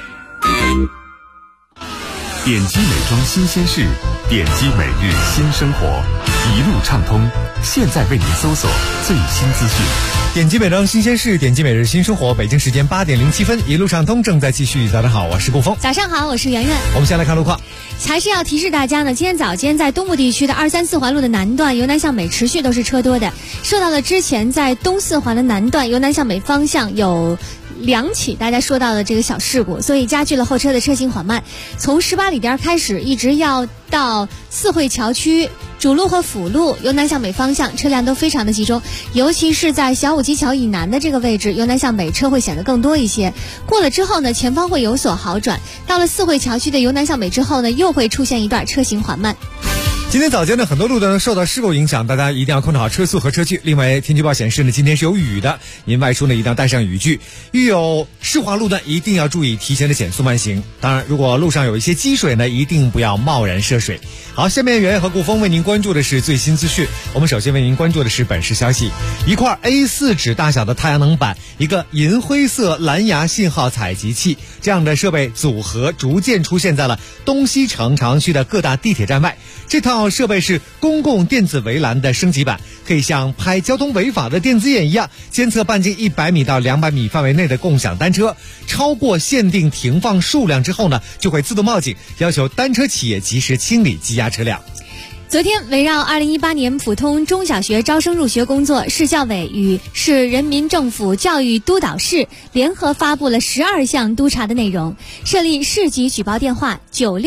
点击美妆新鲜事，点击每日新生活，一路畅通，现在为您搜索最新资讯。 点击美妆新鲜事，点击每日新生活。北京时间8点07分，一路畅通正在继续。早上好，我是顾峰。 早上好，我是圆圆。 我们先来看路况。 还是要提示大家呢，今天早间在东部地区的2、3、4环路的南段由南向北持续都是车多的，受到了之前在东4环的南段由南向北方向有2起大家说到的这个小事故，所以加剧了后车的车行缓慢。从18里店开始，一直要到四惠桥区主路和辅路由南向北方向车辆都非常的集中，尤其是在小武基桥以南的这个位置，由南向北车会显得更多一些。过了之后呢，前方会有所好转，到了四惠桥区的由南向北之后呢，又会出现一段车行缓慢。 今天早间呢，很多路段受到事故影响，大家一定要控制好车速和车距。另外，天气预报显示呢，今天是有雨的，您外出呢一定要带上雨具。遇有湿滑路段，一定要注意提前的减速慢行。当然，如果路上有一些积水呢，一定不要贸然涉水。好，下面圆圆和顾峰为您关注的是最新资讯。我们首先为您关注的是本市消息：一块 A4 纸大小的太阳能板，一个银灰色蓝牙信号采集器，这样的设备组合逐渐出现在了东西城朝阳区的各大地铁站外。这套设备是公共电子围栏的升级版，可以像拍交通违法的电子眼一样，监测半径100米到200米范围内的共享单车，超过限定停放数量之后呢，就会自动报警，要求单车企业及时清理积压车辆。 昨天，围绕2018年普通中小学招生入学工作，市教委与市人民政府教育督导室联合发布了12项督查的内容，设立市级举报电话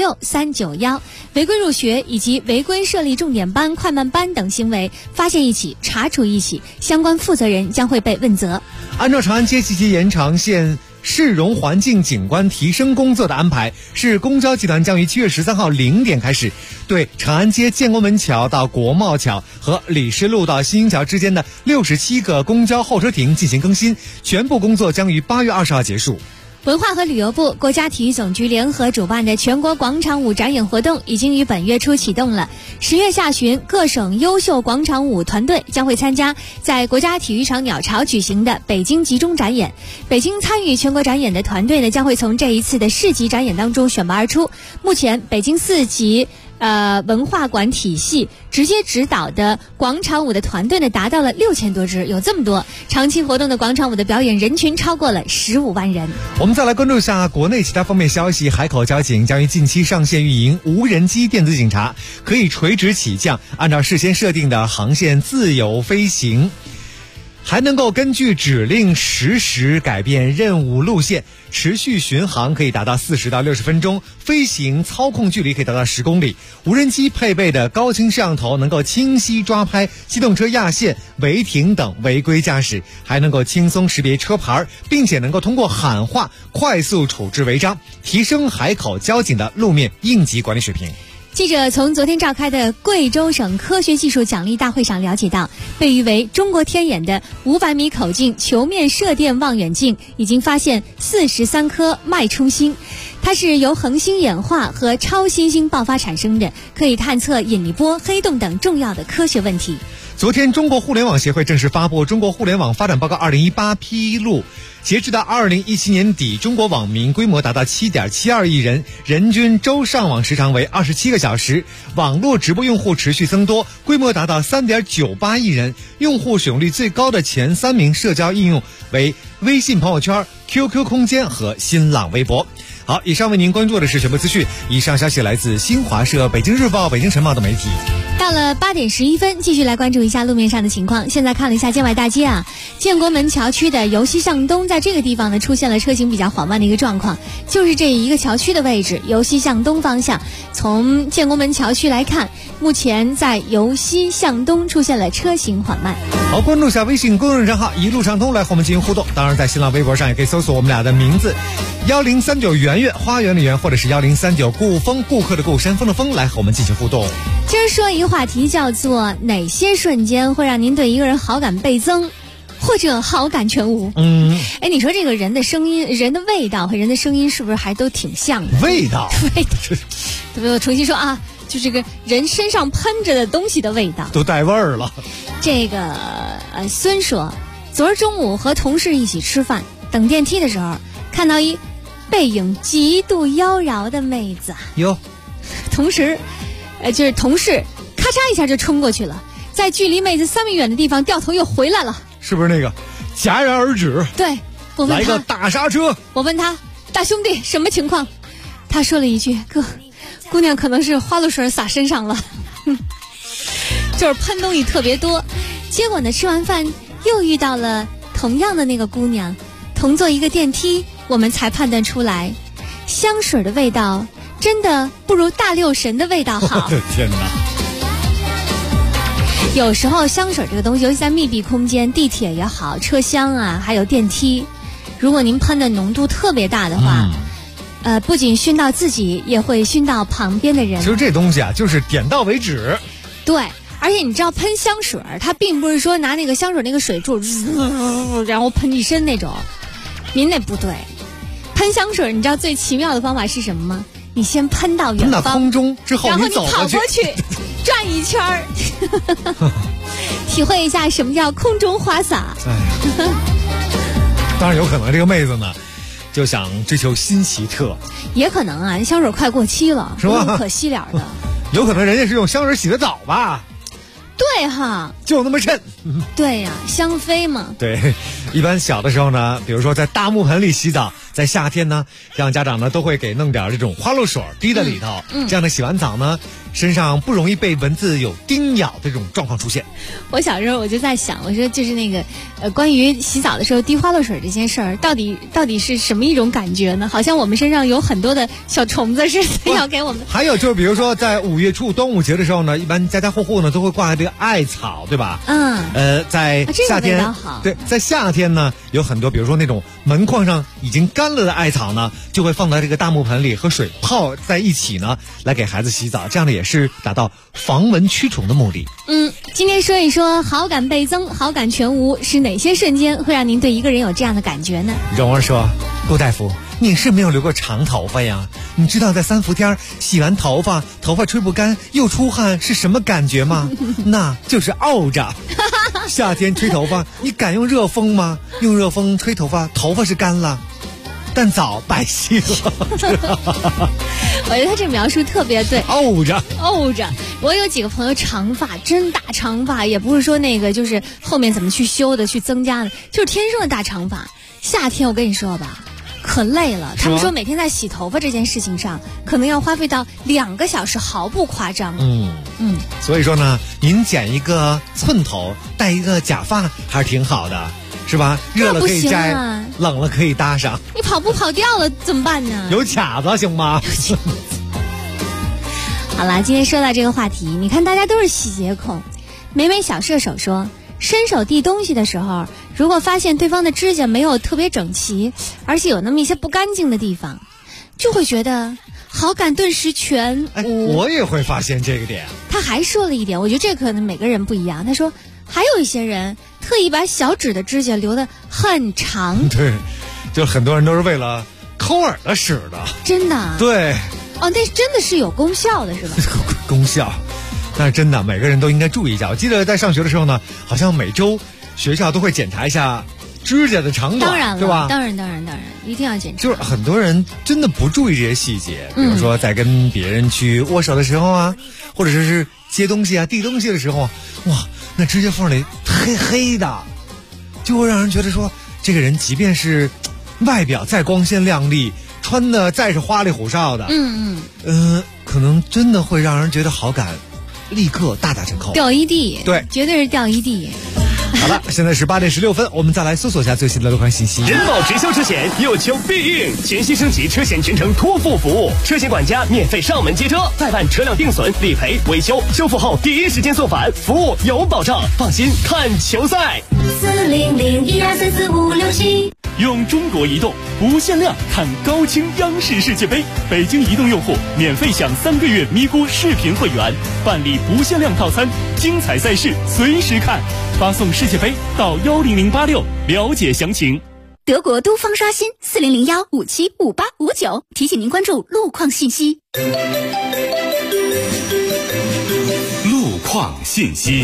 96391，违规入学以及违规设立重点班、快慢班等行为，发现一起，查处一起，相关负责人将会被问责。 按照长安街及其延长线市容环境景观提升工作的安排，市公交集团将于7月13号0点开始，对长安街建国门桥到国贸桥和李氏路到新兴桥之间的67个公交候车亭进行更新，全部工作将于8月20号结束。 文化和旅游部、国家体育总局联合主办的全国广场舞展演活动已经于本月初启动了。10月下旬，各省优秀广场舞团队将会参加在国家体育场鸟巢举行的北京集中展演。北京参与全国展演的团队呢，将会从这一次的市级展演当中选拔而出。目前，北京4级文化馆体系直接指导的广场舞的团队呢，达到了6000多支，有这么多。长期活动的广场舞的表演人群超过了15万人。 我们再来关注一下国内其他方面消息。海口交警将于近期上线运营无人机电子警察，可以垂直起降，按照事先设定的航线自由飞行，还能够根据指令实时改变任务路线，持续巡航可以达到40到60分钟，飞行操控距离可以达到10公里。无人机配备的高清摄像头能够清晰抓拍机动车压线、违停等违规驾驶，还能够轻松识别车牌，并且能够通过喊话快速处置违章，提升海口交警的路面应急管理水平。 记者从昨天召开的贵州省科学技术奖励大会上了解到，被誉为中国天眼的500米口径球面射电望远镜已经发现43颗脉冲星，它是由恒星演化和超新星爆发产生的，可以探测引力波、黑洞等重要的科学问题。 昨天，中国互联网协会正式发布《中国互联网发展报告2018》，披露，截至到2017年底，中国网民规模达到7.72亿人，人均周上网时长为27个小时，网络直播用户持续增多，规模达到3.98亿人。用户使用率最高的前3名社交应用为微信朋友圈、QQ 空间和新浪微博。好，以上为您关注的是全部资讯。以上消息来自新华社、北京日报、北京晨报的媒体。 到了8点11分，继续来关注一下路面上的情况。现在看了一下建外大街啊，建国门桥区的由西向东，在这个地方呢出现了车行比较缓慢的一个状况，就是这一个桥区的位置，由西向东方向，从建国门桥区来看，目前在由西向东出现了车行缓慢。 好，关注一下微信公众账号一路畅通来和我们进行互动，当然在新浪微博上也可以搜索我们俩的名字1039圆圆花园的圆，或者是1039顾风，顾客的顾，山峰的峰，来和我们进行互动。 今儿说一个话题叫做哪些瞬间会让您对一个人好感倍增，或者好感全无？你说这个人的声音、人的味道和人的声音是不是还都挺像的？ 味道， 对不对？我重新说啊，就这个人身上喷着的东西的味道都带味儿了。 这个孙说，昨儿中午和同事一起吃饭，等电梯的时候看到一背影极度妖娆的妹子，同事咔嚓一下就冲过去了，在距离妹子3米远的地方掉头又回来了。 是不是那个戛然而止？ 对，我问他， 来个大刹车。 我问他，大兄弟什么情况？他说了一句，哥，姑娘可能是花露水洒身上了就是喷东西特别多。结果呢，吃完饭又遇到了同样的那个姑娘，同坐一个电梯，我们才判断出来，香水的味道真的不如大六神的味道好。 我的天哪！ 有时候香水这个东西，尤其在密闭空间，地铁也好，车厢啊，还有电梯，如果您喷的浓度特别大的话，不仅熏到自己，也会熏到旁边的人。 其实这东西啊，就是点到为止。 对，而且你知道喷香水，它并不是说拿那个香水那个水柱，然后喷一身那种，您那不对。喷香水，你知道最奇妙的方法是什么吗？你先喷到远方， 喷到空中之后， 然后你跑过去转一圈儿体会一下什么叫空中花洒。 当然有可能这个妹子呢就想追求新奇特， 也可能啊，香水快过期了， 是吧？ 可惜了的。 有可能人家是用香水洗的澡吧？ 对哈， 就那么趁。 对呀，香妃嘛。 对，一般小的时候呢，比如说在大木盆里洗澡，在夏天呢，让家长呢都会给弄点这种花露水滴在里头，这样的洗完澡呢，身上不容易被蚊子有叮咬的这种状况出现。 我小时候我就在想，我说就是那个关于洗澡的时候滴花露水这件事儿，到底是什么一种感觉呢？好像我们身上有很多的小虫子似的要给我们。 还有就是比如说在5月初端午节的时候呢，一般家家户户呢都会挂这个艾草，对吧？在夏天，对，在夏天呢有很多，比如说那种门框上已经干了的艾草呢，就会放在这个大木盆里和水泡在一起呢，来给孩子洗澡，这样的也是达到防蚊驱虫的目的。 今天说一说好感倍增、好感全无是哪些瞬间会让您对一个人有这样的感觉呢？ 蓉儿说，顾大夫， 你是没有留过长头发呀？你知道在3伏天洗完头发吹不干又出汗是什么感觉吗？那就是沤着。夏天吹头发，你敢用热风吗？用热风吹头发，头发是干了，但早白皙了。 我觉得他这描述特别对， 沤着。 我有几个朋友长发，真大长发，也不是说那个就是后面怎么去修的，去增加的，就是天生的大长发。夏天我跟你说吧，可累了。他们说每天在洗头发这件事情上，可能要花费到2个小时，毫不夸张。 所以说呢，您剪一个寸头，戴一个假发还是挺好的，是吧？热了可以摘，冷了可以搭上。 你跑步跑掉了怎么办呢？ 有卡子行吗？ 好啦，今天说到这个话题，你看大家都是细节控。美美小射手说，伸手递东西的时候，如果发现对方的指甲没有特别整齐，而且有那么一些不干净的地方，就会觉得好感顿时全无。 我也会发现这个点。 他还说了一点，我觉得这可能每个人不一样。他说还有一些人特意把小指的指甲留得很长。 对，就很多人都是为了抠耳朵使的。 真的？ 对。 哦，那真的是有功效的是吧？ 功效。但是真的每个人都应该注意一下。我记得在上学的时候呢，好像每周学校都会检查一下指甲的长短， 当然了， 对吧？ 当然，一定要检查。 就是很多人真的不注意这些细节，比如说在跟别人去握手的时候啊，或者是接东西啊、递东西的时候，哇，那指甲缝里黑黑的，就会让人觉得说，这个人即便是外表再光鲜亮丽，穿的再是花里胡哨的，可能真的会让人觉得好感立刻大打折扣， 掉一地。 对， 绝对是掉一地。 好了，现在是8点16分，我们再来搜索一下最新的路况信息。 人保直销车险有求必应，全新升级车险全程托付服务，车险管家免费上门接车，再办车辆定损、理赔、维修，修复后第一时间送返，服务有保障，放心看球赛。 40012345677。 用中国移动无限量看高清央视世界杯，北京移动用户免费享3个月咪咕视频会员，办理不限量套餐，精彩赛事随时看，发送世界杯到10086了解详情。 德国都方刷新4001575859，提醒您关注路况信息。 路况信息。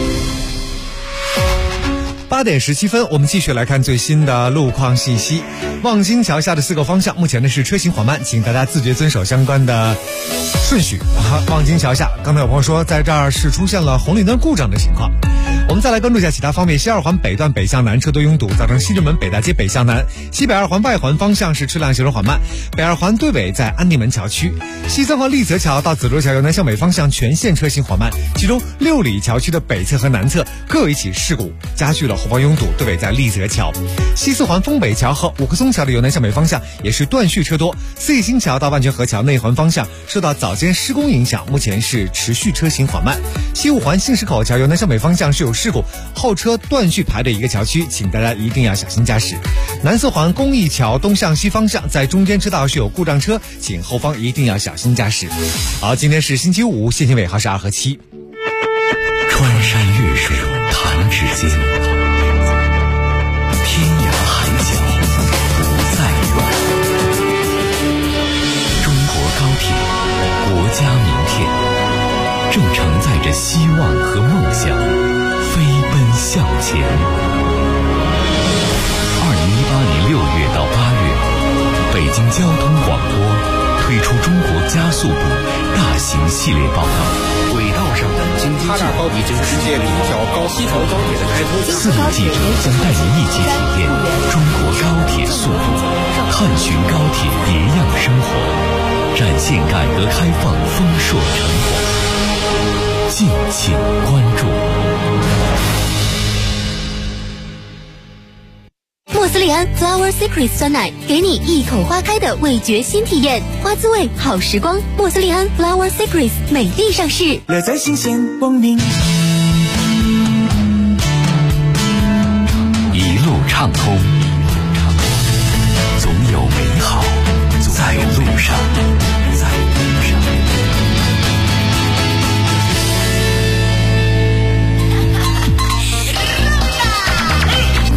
8点17分，我们继续来看最新的路况信息。望京桥下的4个方向，目前呢是车行缓慢，请大家自觉遵守相关的顺序。望京桥下，刚才有朋友说在这儿是出现了红绿灯故障的情况。我们再来关注一下其他方面。西二环北段北向南车多拥堵，造成西直门北大街北向南、西北二环外环方向是车辆行驶缓慢。北二环对尾在安定门桥区，西三环立泽桥到紫竹桥由南向北方向全线车行缓慢，其中六里桥区的北侧和南侧各有一起事故，加剧了后方拥堵，对尾在立泽桥。西四环丰北桥和五棵松桥的由南向北方向也是断续车多，四季青桥到万泉河桥内环方向受到早间施工影响，目前是持续车行缓慢。西五环杏石口桥由南向北方向是有事故，后车断续排的一个桥区，请大家一定要小心驾驶。南四环公益桥东向西方向在中间车道是有故障车，请后方一定要小心驾驶。好，今天是星期五，线性尾号是2和7。 穿山越水弹指间，天涯海角不再远。中国高铁，国家名片，正承载着希望和梦想，飞奔向前。2018年6月到8月，北京交通广播推出中国加速度大型系列报道， 轨道上的京津冀已经世界里一条西条高铁的开通。 4路记者将带您一起体验中国高铁速度，探寻高铁别样生活，展现改革开放丰硕成果。敬请关注。 莫斯利安 Flower Secret 酸奶，给你一口花开的味觉新体验，花滋味好时光。莫斯利安 Flower Secret 美丽上市， 乐在新鲜光明， 一路畅通，总有美好在路上。 一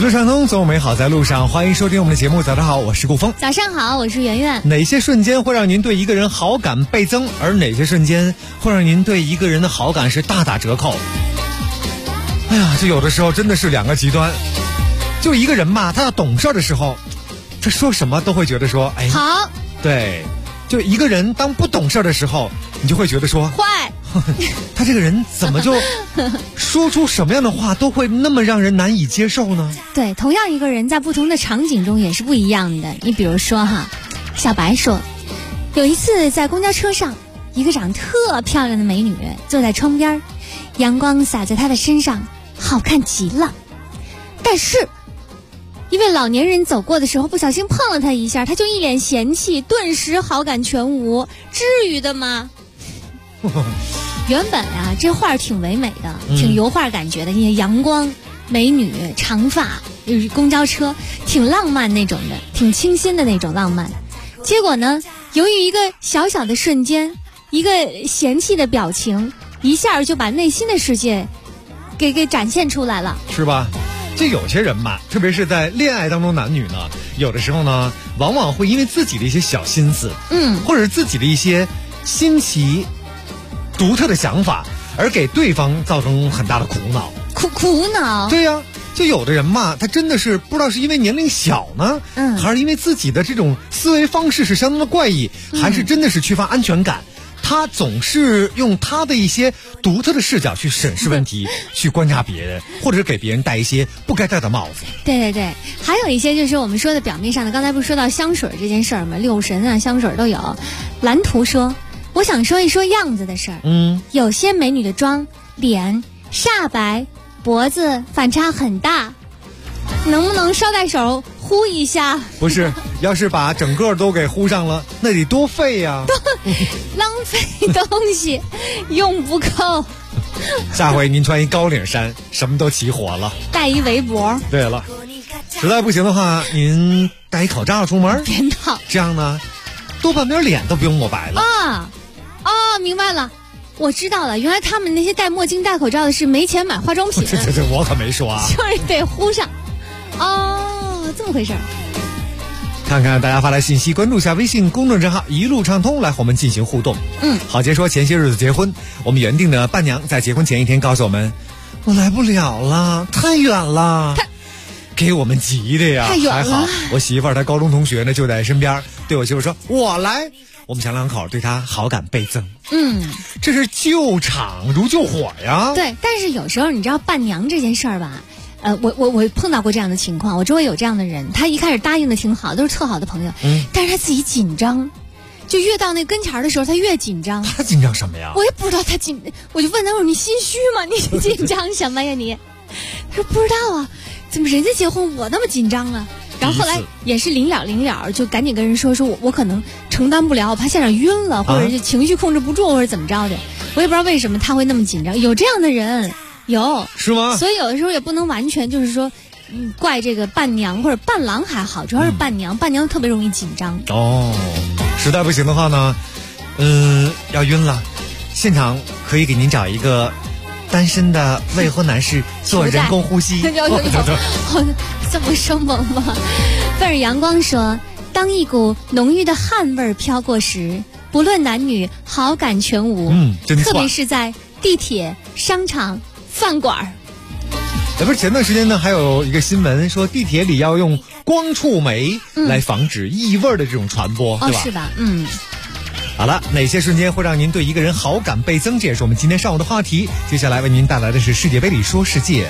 路畅通，总有美好在路上。欢迎收听我们的节目。早上好，我是顾峰。 早上好，我是圆圆。 哪些瞬间会让您对一个人好感倍增，而哪些瞬间会让您对一个人的好感是大打折扣？哎呀，这有的时候真的是两个极端。就一个人嘛，他要懂事的时候，他说什么都会觉得说，哎， 好。 对，就一个人当不懂事的时候，你就会觉得说， 坏。 他这个人怎么就说出什么样的话都会那么让人难以接受呢？ 对，同样一个人在不同的场景中也是不一样的。你比如说哈，小白说，有一次在公交车上，一个长特漂亮的美女坐在窗边，阳光洒在她的身上，好看极了。但是一位老年人走过的时候不小心碰了她一下，她就一脸嫌弃，顿时好感全无。至于的吗？原本啊，这画挺唯美的，挺油画感觉的，因为阳光、美女、长发、公交车，挺浪漫那种的，挺清新的那种浪漫。结果呢，由于一个小小的瞬间，一个嫌弃的表情，一下就把内心的世界给展现出来了， 是吧？这有些人嘛，特别是在恋爱当中，男女呢，有的时候呢，往往会因为自己的一些小心思，或者自己的一些新奇独特的想法，而给对方造成很大的苦恼。 苦恼？ 对呀，就有的人嘛，他真的是不知道是因为年龄小呢，还是因为自己的这种思维方式是相当的怪异，还是真的是缺乏安全感。他总是用他的一些独特的视角去审视问题，去观察别人，或者是给别人戴一些不该戴的帽子。 对对对，还有一些就是我们说的表面上的，刚才不是说到香水这件事儿吗？六神啊，香水都有。蓝图说，我想说一说样子的事儿。有些美女的妆、脸煞白，脖子反差很大，能不能捎带手呼一下？ 不是，要是把整个都给呼上了，那得多费呀！ 浪费东西，用不够。 下回您穿一高领衫，什么都齐活了。 戴一围脖。 对了，实在不行的话，您戴一口罩出门。 别闹。 这样呢，多半边脸都不用抹白了。 明白了。我知道了，原来他们那些戴墨镜戴口罩的是没钱买化妆品。 这我可没说啊， 就是得呼上。这么回事儿。 看看大家发来信息，关注一下微信公众账号一路畅通，来和我们进行互动。郝杰说，前些日子结婚，我们原定的伴娘在结婚前一天告诉我们，我来不了了，太远了，给我们急的呀。 太远了。 还好我媳妇儿她高中同学呢就在身边，对我媳妇说我来，我们小两口对她好感倍增。这是救场如救火呀。 对，但是有时候你知道伴娘这件事儿吧，我碰到过这样的情况，我周围有这样的人，他一开始答应的挺好，都是特好的朋友，但是他自己紧张，就越到那跟前的时候他越紧张。 他紧张什么呀？ 我也不知道他紧，我就问他，我说你心虚吗？你紧张什么呀你？他说不知道啊，怎么人家结婚我那么紧张啊？然后后来也是临了就赶紧跟人说我可能承担不了，我怕现场晕了，或者是情绪控制不住，或者怎么着的，我也不知道为什么他会那么紧张。有这样的人。有是吗？ 所以有的时候也不能完全就是说，怪这个伴娘或者伴郎还好，主要是伴娘，伴娘特别容易紧张。 实在不行的话呢，要晕了，现场可以给您找一个单身的未婚男士做人工呼吸。 这么生猛吗？贝尔阳光说，当一股浓郁的汗味飘过时，不论男女，好感全无。特别是在地铁、商场、饭馆。 不是前段时间呢，还有一个新闻说地铁里要用光触媒来防止异味的这种传播，对吧？ 是吧？ 好了，哪些瞬间会让您对一个人好感倍增？这也是我们今天上午的话题。接下来为您带来的是世界杯里说世界。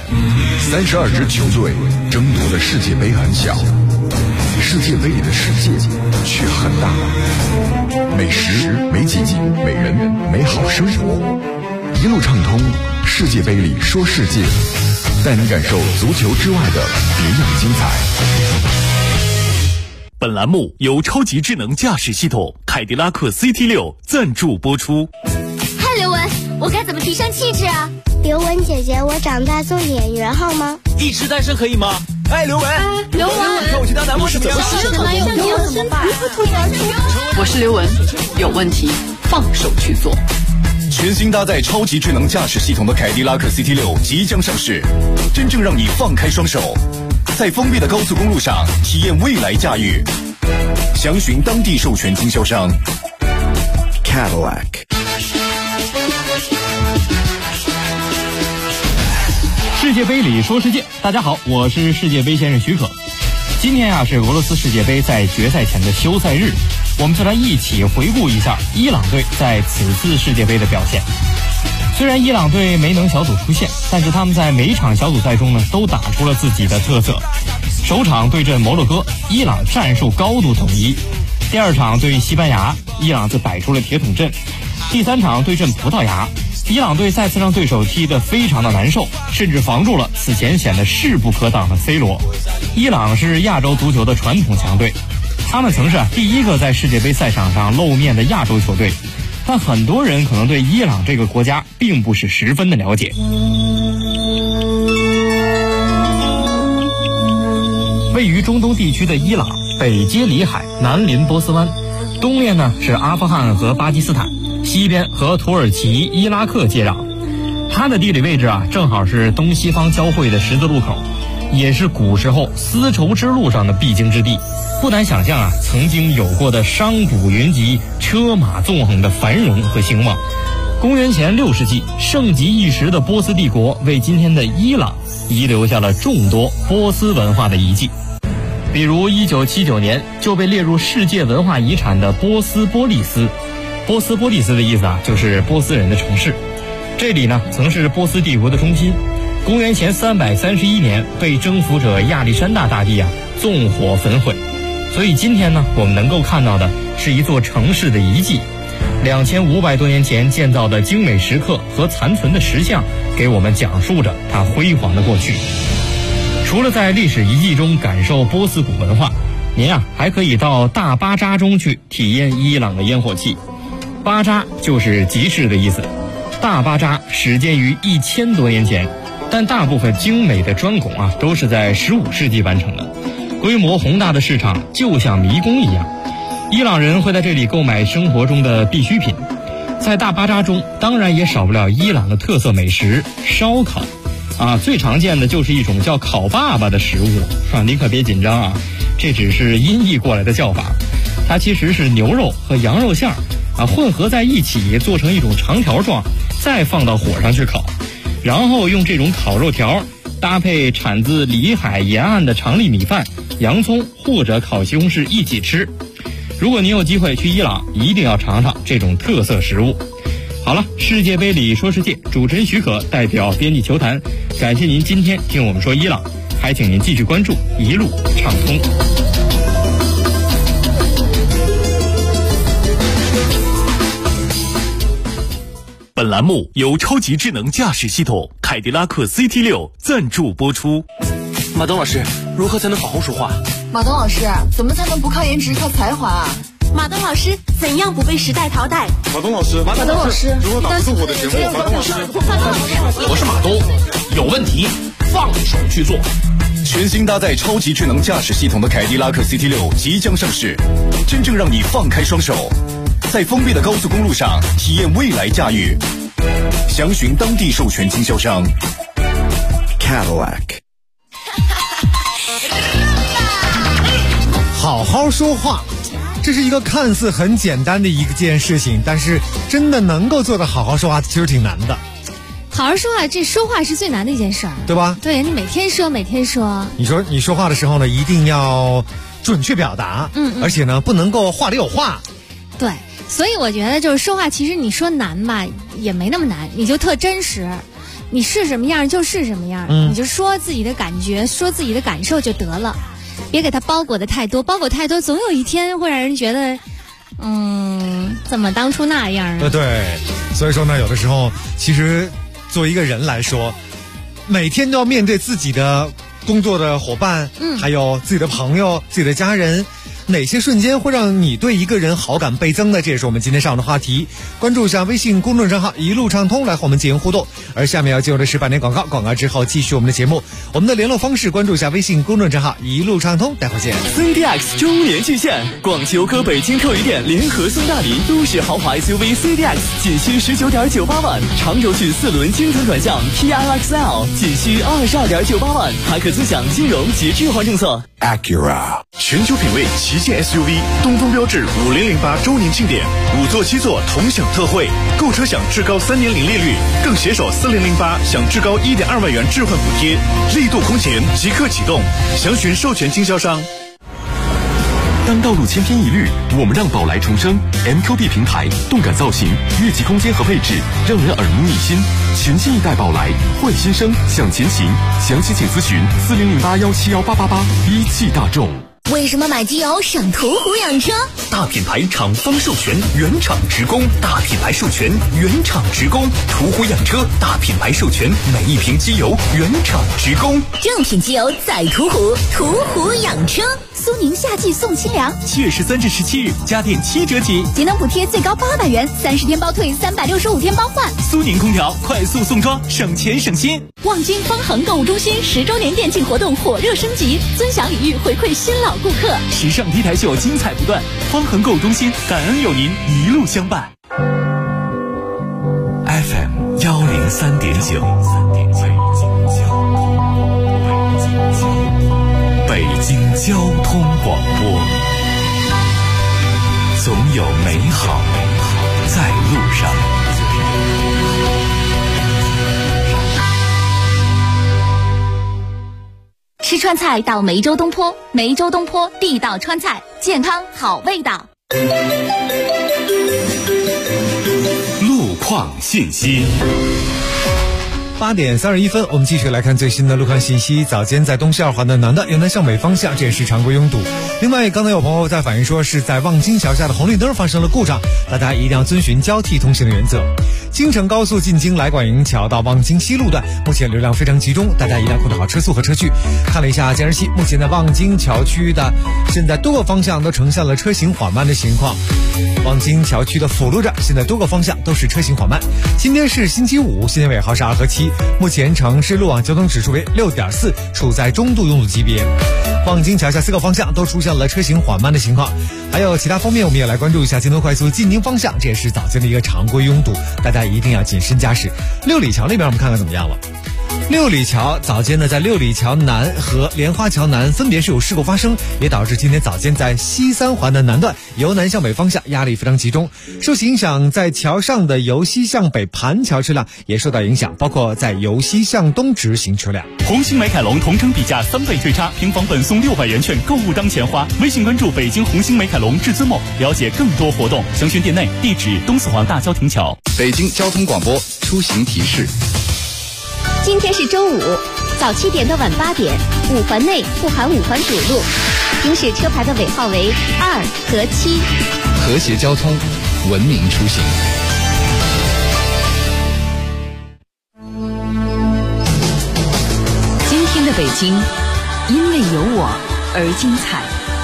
32支球队争夺的世界杯很小，世界杯里的世界却很大。美食、美景、美人、美好生活，一路畅通。世界杯里说世界，带你感受足球之外的别样精彩。 本栏目由超级智能驾驶系统凯迪拉克 CT6 赞助播出。 嗨，刘雯，我该怎么提升气质啊？ 刘雯姐姐，我长大做演员好吗？ 一直单身可以吗？哎，刘雯， 刘雯， 看我去当男模怎么样？ 刘雯怎么办？ 我是刘雯，有问题放手去做。 全新搭载超级智能驾驶系统的凯迪拉克 CT6 即将上市，真正让你放开双手， 在封闭的高速公路上体验未来驾驭。详询当地授权经销商 Cadillac。 世界杯里说世界，大家好，我是世界杯先生许可。今天是俄罗斯世界杯在决赛前的休赛日，我们就来一起回顾一下伊朗队在此次世界杯的表现。虽然伊朗队没能小组出线，但是他们在每场小组赛中呢都打出了自己的特色。首场对阵摩洛哥，伊朗战术高度统一；第二场对西班牙，伊朗则摆出了铁桶阵；第三场对阵葡萄牙，伊朗队再次让对手踢得非常的难受，甚至防住了此前显得势不可挡的 C 罗。伊朗是亚洲足球的传统强队，他们曾是第一个在世界杯赛场上露面的亚洲球队，但很多人可能对伊朗这个国家并不是十分的了解。位于中东地区的伊朗，北接里海，南临波斯湾，东面呢是阿富汗和巴基斯坦，西边和土耳其、伊拉克接壤。它的地理位置正好是东西方交汇的十字路口，也是古时候丝绸之路上的必经之地。不难想象曾经有过的商贾云集、车马纵横的繁荣和兴旺。公元前6世纪，盛极一时的波斯帝国为今天的伊朗遗留下了众多波斯文化的遗迹。比如1979年就被列入世界文化遗产的波斯波利斯。波斯波利斯的意思就是波斯人的城市。这里呢曾是波斯帝国的中心。公元前331年被征服者亚历山大大帝纵火焚毁。所以今天呢，我们能够看到的是一座城市的遗迹。2500多年前建造的精美石刻和残存的石像，给我们讲述着它辉煌的过去。除了在历史遗迹中感受波斯古文化，您还可以到大巴扎中去体验伊朗的烟火气。巴扎就是集市的意思。大巴扎始建于1000多年前，但大部分精美的砖拱都是在15世纪完成的。规模宏大的市场就像迷宫一样，伊朗人会在这里购买生活中的必需品。在大巴扎中当然也少不了伊朗的特色美食烧烤最常见的就是一种叫烤爸爸的食物你可别紧张这只是音译过来的叫法，它其实是牛肉和羊肉馅混合在一起做成一种长条状，再放到火上去烤，然后用这种烤肉条搭配产自里海沿岸的长粒米饭、洋葱或者烤西红柿一起吃。如果您有机会去伊朗，一定要尝尝这种特色食物。好了，世界杯里说世界，主持人许可代表编辑球坛，感谢您今天听我们说伊朗，还请您继续关注一路畅通。 本栏目由超级智能驾驶系统凯迪拉克 CT6 赞助播出。 马东老师，如何才能好好说话？ 马东老师，怎么才能不靠颜值靠才华马东老师，怎样不被时代淘汰？ 马东老师，如何打不住我的节目？马东老师， 我是马东，有问题放手去做。 全新搭载超级智能驾驶系统的凯迪拉克 CT6 即将上市，真正让你放开双手，在封闭的高速公路上体验未来驾驭。详询当地授权经销商 Cadillac。 好好说话，这是一个看似很简单的一件事情，但是真的能够做到好好说话，其实挺难的。 好好说话，这说话是最难的一件事儿， 对吧？ 对，你每天说。 你说话的时候呢，一定要准确表达，而且呢，不能够话里有话。 对，所以我觉得就是说话，其实你说难吧，也没那么难，你就特真实，你是什么样就是什么样，你就说自己的感觉，说自己的感受就得了，别给它包裹的太多，包裹太多，总有一天会让人觉得，怎么当初那样啊？ 对，所以说呢，有的时候其实作为一个人来说，每天都要面对自己的工作的伙伴，还有自己的朋友、自己的家人， 哪些瞬间会让你对一个人好感倍增呢？这也是我们今天上午的话题。关注一下微信公众账号一路畅通来和我们进行互动。而下面要进入的是半点广告，广告之后继续我们的节目。我们的联络方式关注一下微信公众账号一路畅通，待会儿见。 CDX 周年巨献，广汽讴歌北京客运店联合送大礼，都市豪华 SUV CDX 仅需19.98万，长轴距4轮精准转向 TIXL 仅需22.98万，还可尊享金融及置换政策。 Acura 全球品味旗舰 SUV， 东风标致5008周年庆典，5座7座同享特惠，购车享至高3年零利率，更携手4008享至高1.2万元置换补贴，力度空前即刻启动，详询授权经销商。 当道路千篇一律，我们让宝来重生。MQB 平台，动感造型，越级空间和配置，让人耳目一新。全新一代宝来，换新生，向前行。详细请咨询4008171888。一汽大众。 为什么买机油省途虎养车？ 大品牌厂方授权，原厂直供；大品牌授权，原厂直供。途虎养车大品牌授权，每一瓶机油原厂直供。 正品机油在途虎，途虎养车。苏宁夏季送清凉 ，7月13至17日，家电7折起， 节能补贴最高800元，30天包退，365天包换。 苏宁空调快速送装，省钱省心。 望京方恒购物中心10周年店庆活动火热升级，尊享礼遇回馈新老顾客， 时尚 T 台秀精彩不断。方恒购物中心，感恩有您一路相伴。 FM 103.9，北京交通广播，总有美好在路上。 吃川菜到梅州东坡，梅州东坡地道川菜，健康好味道。 路况信息。 8点31分，我们继续来看最新的路况信息。早间在东西2环的南段由南向北方向，这也是常规拥堵。另外，刚才有朋友在反映说是在望京桥下的红绿灯发生了故障，大家一定要遵循交替通行的原则。京承高速进京来广营桥到望京西路段，目前流量非常集中，大家一定要控制好车速和车距。看了一下监视器，目前在望京桥区的现在多个方向都呈现了车行缓慢的情况。望京桥区的辅路站现在多个方向都是车行缓慢。今天是星期五，信息尾号是2和7，目前城市路网交通指数为6.4，处在中度拥堵级别。望京桥下4个方向都出现了车行缓慢的情况。还有其他方面，我们也来关注一下京东快速进京方向，这也是早间的一个常规拥堵，大家一定要谨慎驾驶。六里桥那边我们看看怎么样了。六里桥早间呢，在六里桥南和莲花桥南分别是有事故发生，也导致今天早间在西3环的南段由南向北方向压力非常集中。受其影响，在桥上的由西向北盘桥车辆也受到影响，包括在由西向东直行车辆。 红星美凯龙同城比价3倍退差，平房本送600元券，购物当钱花。微信关注北京红星美凯龙至尊梦，了解更多活动。详询店内，地址东四环大交亭桥。 北京交通广播出行提示。 今天是周五，早7点到晚8点，5环内不含5环主路，行驶车牌的尾号为2和7。 和谐交通，文明出行。 今天的北京，因为有我而精彩。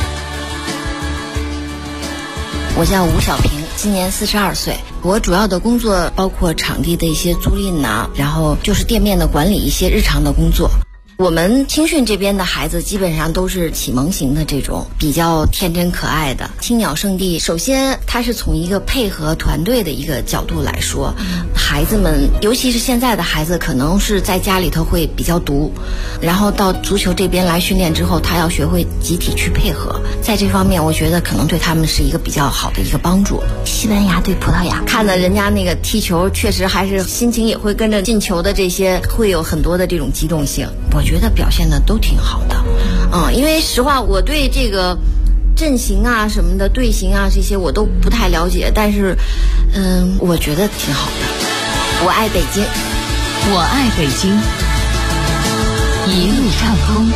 我叫吴小平，今年42岁。我主要的工作包括场地的一些租赁呐，然后就是店面的管理，一些日常的工作。我们青训这边的孩子基本上都是启蒙型的这种比较天真可爱的青鸟圣地。首先它是从一个配合团队的一个角度来说，孩子们尤其是现在的孩子可能是在家里头会比较独，然后到足球这边来训练之后，他要学会集体去配合，在这方面我觉得可能对他们是一个比较好的一个帮助。西班牙对葡萄牙，看了人家那个踢球，确实还是心情也会跟着进球的这些会有很多的这种激动性，我觉得表现的都挺好的。因为实话我对这个阵型啊什么的队形啊这些我都不太了解，但是我觉得挺好的。我爱北京， 我爱北京，一路畅通。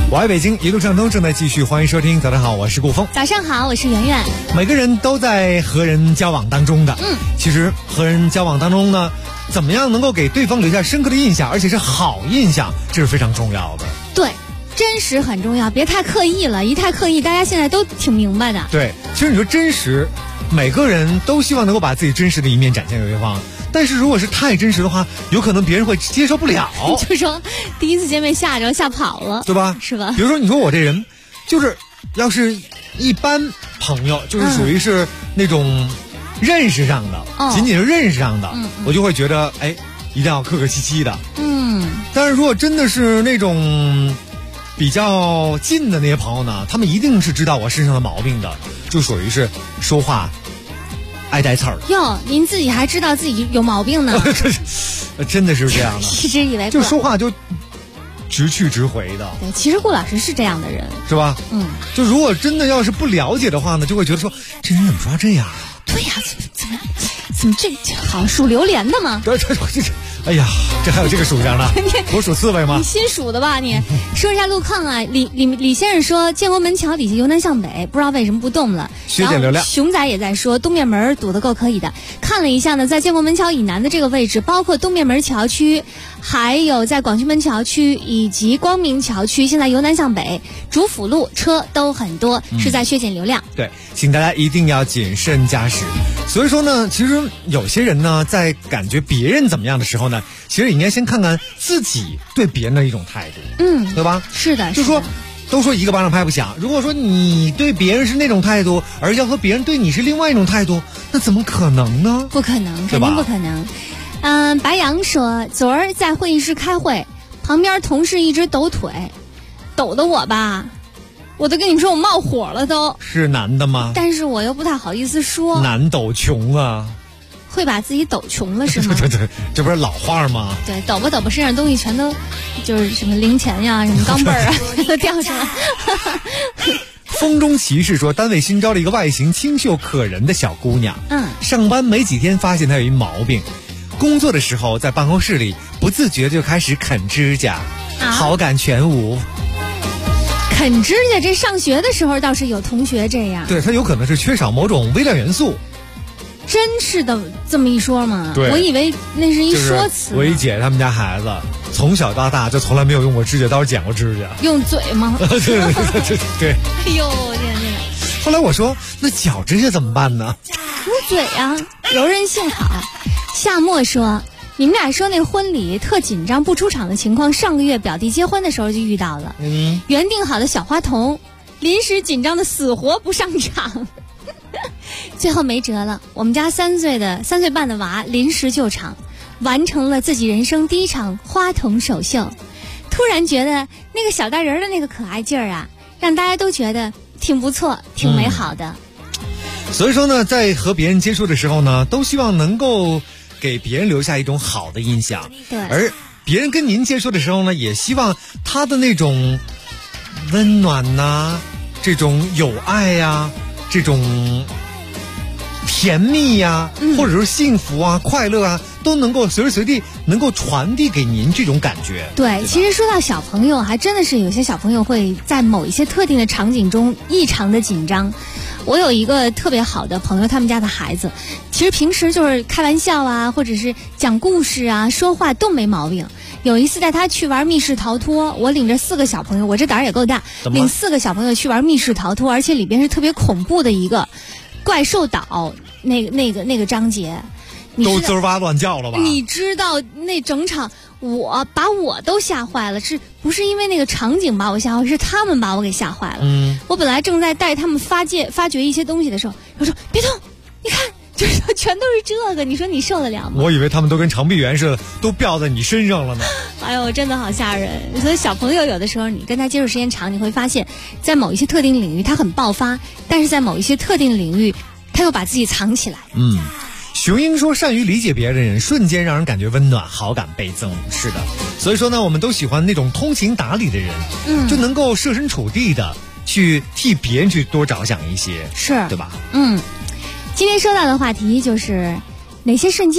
我爱北京，一路畅通正在继续，欢迎收听。早上好，我是顾峰。 早上好，我是圆圆。 每个人都在和人交往当中的，其实和人交往当中呢，怎么样能够给对方留下深刻的印象，而且是好印象，这是非常重要的。 对，真实很重要，别太刻意了，一太刻意，大家现在都挺明白的。 对，其实你说真实，每个人都希望能够把自己真实的一面展现给对方。但是如果是太真实的话，有可能别人会接受不了。 就说第一次见面吓跑了， 对吧？ 是吧？ 比如说你说我这人，就是要是一般朋友，就是属于是那种认识上的，仅仅是认识上的，我就会觉得一定要客客气气的。但是如果真的是那种比较近的那些朋友呢，他们一定是知道我身上的毛病的，就属于是说话爱带刺儿。 哟，您自己还知道自己有毛病呢？ 真的是这样的， 一直以为就说话就直去直回的。 对，其实顾老师是这样的人， 是吧？就如果真的要是不了解的话呢，就会觉得说这人怎么说话这样啊？ 对呀，怎么这好像数榴莲的吗？ 对，哎呀，这还有这个属相呢？我属刺猬吗？ 你新属的吧你？说一下路况啊，李先生说建国门桥底下由南向北，不知道为什么不动了。 削减流量。 熊仔也在说东面门堵得够可以的。看了一下呢，在建国门桥以南的这个位置，包括东面门桥区，还有在广渠门桥区以及光明桥区，现在由南向北，主辅路车都很多，是在削减流量。 对，请大家一定要谨慎驾驶。所以说呢，其实有些人呢，在感觉别人怎么样的时候呢，其实应该先看看自己对别人的一种态度，对吧？ 是的， 就说都说一个巴掌拍不响，如果说你对别人是那种态度，而要和别人对你是另外一种态度，那怎么可能呢？ 不可能，肯定不可能。白杨说，昨儿在会议室开会，旁边同事一直抖腿，抖得我吧，我都跟你说我冒火了都。 是男的吗？ 但是我又不太好意思说。 男抖穷啊。 会把自己抖穷了是吗？ 对，这不是老话吗？ 对，抖吧身上东西全都就是什么零钱呀、什么钢镚儿啊都掉上来。 风中骑士说，单位新招了一个外形清秀可人的小姑娘，上班没几天发现她有一毛病，工作的时候在办公室里不自觉就开始啃指甲，好感全无。 啃指甲，这上学的时候倒是有同学这样。 对，她有可能是缺少某种微量元素。 真是的这么一说吗？ 对， 我以为那是一说辞。 我一姐他们家孩子从小到大就从来没有用过指甲刀剪过指甲。 用嘴吗？ 对。 哎呦，天！ 后来我说，那脚指甲怎么办呢？ 捂嘴啊，柔韧性好。夏末说，你们俩说那婚礼特紧张不出场的情况，上个月表弟结婚的时候就遇到了。原定好的小花童，临时紧张的死活不上场。最后没辙了，我们家3岁半的娃临时救场，完成了自己人生第一场花童首秀。突然觉得那个小大人的那个可爱劲儿啊，让大家都觉得挺不错，挺美好的。 所以说呢，在和别人接触的时候呢，都希望能够给别人留下一种好的印象。 对， 而别人跟您接触的时候呢，也希望他的那种温暖呐，这种友爱呀，这种甜蜜呀，或者是幸福啊、快乐啊，都能够随时随地能够传递给您这种感觉。 对，其实说到小朋友，还真的是有些小朋友会在某一些特定的场景中异常的紧张。我有一个特别好的朋友，他们家的孩子，其实平时就是开玩笑啊，或者是讲故事啊，说话都没毛病。有一次带他去玩密室逃脱，我领着4个小朋友，我这胆儿也够大，领4个小朋友去玩密室逃脱，而且里边是特别恐怖的一个怪兽岛那个章节， 都滋哇乱叫了吧？ 你知道那整场我都吓坏了，是不是因为那个场景把我吓坏，是他们把我给吓坏了。我本来正在带他们发掘一些东西的时候，我说别动，你看就是全都是这个，你说你受得了吗？ 我以为他们都跟长臂猿似的，都吊在你身上了呢。 哎呦，真的好吓人！所以小朋友有的时候你跟他接触时间长，你会发现在某一些特定领域他很爆发，但是在某一些特定领域他又把自己藏起来。 雄鹰说，善于理解别人的人瞬间让人感觉温暖，好感倍增。是的，所以说呢，我们都喜欢那种通情达理的人，就能够设身处地的去替别人去多着想一些， 是对吧？ 今天说到的话题就是哪些瞬间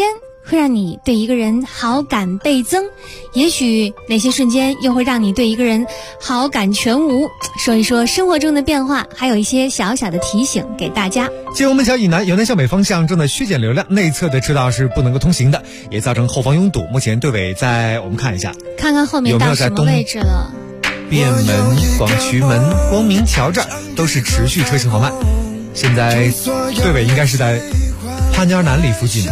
会让你对一个人好感倍增，也许哪些瞬间又会让你对一个人好感全无。说一说生活中的变化，还有一些小小的提醒给大家。 金融门桥以南由南向北方向正在削减流量，内侧的车道是不能够通行的，也造成后方拥堵。目前队尾在，我们看一下， 看看后面到什么位置了。 便门、广渠门、光明桥这儿都是持续车行缓慢。现在队尾应该是在潘家南里附近。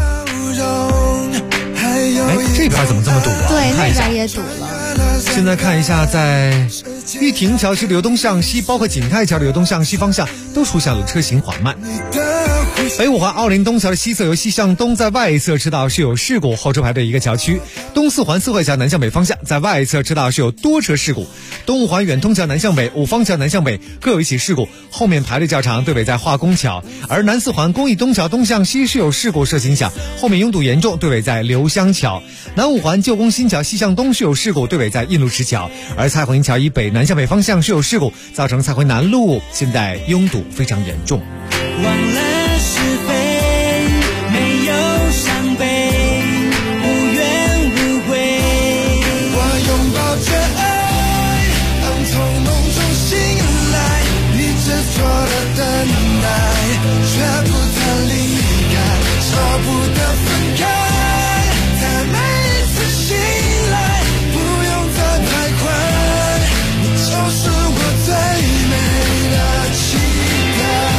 这边怎么这么堵啊？ 对，那边也堵了。 现在看一下，在玉亭桥区流东向西，包括景泰桥流东向西方向都出现了车行缓慢。北五环奥林东桥的西侧由西向东，在外侧车道是有事故，后车排队一个桥区。东四环四惠桥南向北方向，在外侧车道是有多车事故。东五环远通桥南向北、五方桥南向北各有一起事故，后面排队较长，队尾在化工桥。而南四环公益东桥东向西是有事故涉影响，后面拥堵严重，队尾在刘香桥。南五环旧宫新桥西向东是有事故，队尾在印路石桥。而蔡回桥以北南向北方向是有事故，造成蔡回南路现在拥堵非常严重。 忘了是非，没有伤悲，无怨无悔。我拥抱着爱，当从梦中醒来，你执着的等待，却不曾离开，舍不得分开。在每一次醒来，不用再徘徊，你就是我最美的期待。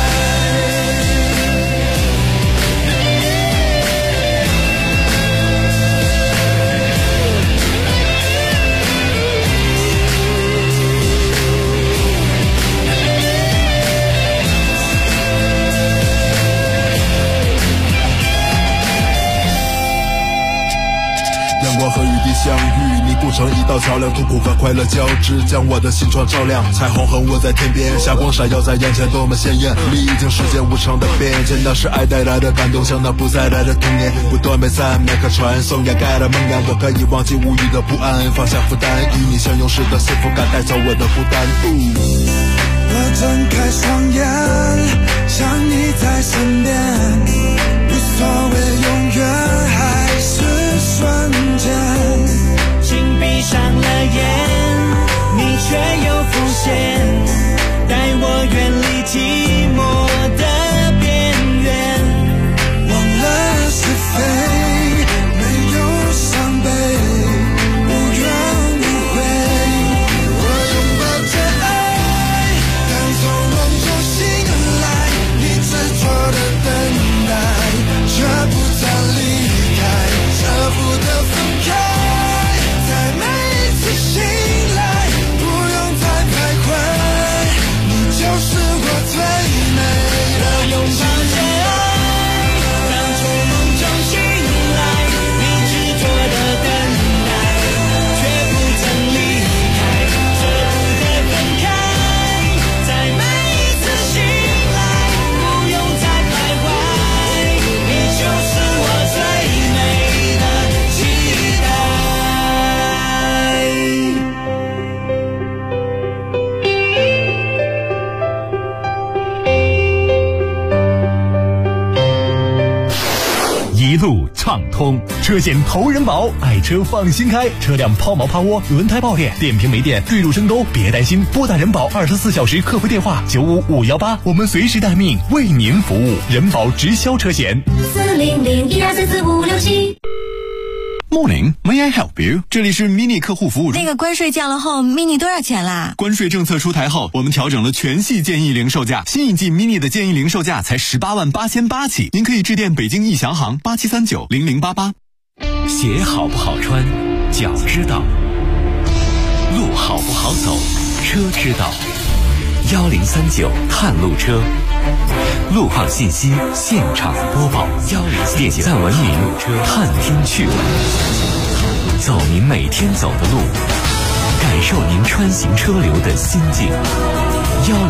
阳光和雨滴相遇，凝固成一道桥梁，痛苦和快乐交织，将我的心窗照亮。彩虹横卧在天边，霞光闪耀在眼前，多么鲜艳！历经世间无常的变迁，那是爱带来的感动，像那不再来的童年。不断被赞美和传颂，掩盖了梦魇，我可以忘记无语的不安，放下负担，与你相拥时的幸福感，带走我的孤单。我睁开双眼，想你在身边，无所谓永远还是瞬间，请闭上了眼，你却又浮现，带我远离寂寞的边缘，忘了是非，没有伤悲，无怨无悔。我拥抱着爱，当从梦中醒来，你执着的等待，却不曾离开，舍不得分开。在每一次醒来，不用再徘徊，你就是我最美的拥抱着爱，当从梦中醒来，你执着的等待，却不曾离开，舍不得分开。在每一次醒来，不用再徘徊，你就是我最美的期待。 一路畅通，车险投人保，爱车放心开，车辆抛锚趴窝、轮胎爆裂、电瓶没电、坠入深沟，别担心，拨打人保24小时客服电话95518，我们随时待命，为您服务。人保直销车险 40012444567。 Morning, may I help you？ 这里是 Mini 客户服务中。 那个关税降了后 ，Mini 多少钱啦？ 关税政策出台后，我们调整了全系建议零售价，新一季 Mini 的建议零售价才188800起，您可以致电北京易翔行87390088。 鞋好不好穿，脚知道；路好不好走，车知道。1039探路车，路况信息现场播报。点赞文明，探听趣闻，走您每天走的路，感受您穿行车流的心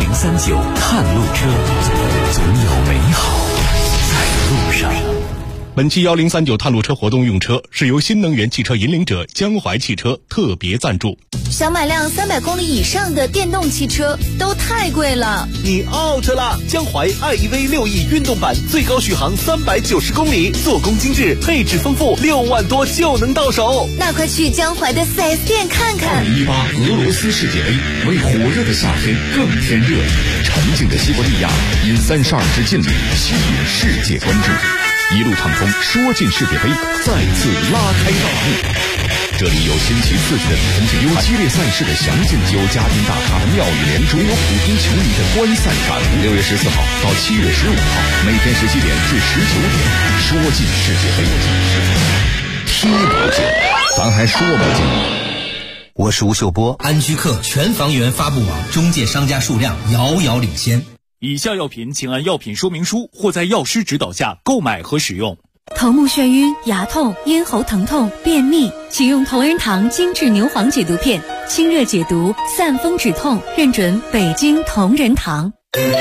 境。1039探路车，总有美好在路上。 本期1039探路车活动用车是由新能源汽车引领者江淮汽车特别赞助。 想买辆300公里以上的电动汽车都太贵了， 你 out 了！江淮 iEV 6E 运动版最高续航390公里，做工精致，配置丰富，6万多就能到手。 那快去江淮的 4S 店看看。 2018俄罗斯世界杯为火热的夏天更添热，沉静的西伯利亚因32支劲旅吸引世界关注。一路畅通，说进世界杯再次拉开大幕。这里有星期4局的比分精彩，有激烈赛事的详尽，有嘉宾大咖的妙语连珠，有普通球迷的观赛感悟。6月14号到7月15号，每天17点至19点，说进世界杯，踢不进，咱还说不进。 我是吴秀波，安居客全房源发布网中介商家数量遥遥领先。 以下药品请按药品说明书或在药师指导下购买和使用。 头目眩晕、牙痛、咽喉疼痛、便秘，请用同仁堂精致牛黄解毒片，清热解毒，散风止痛，认准北京同仁堂。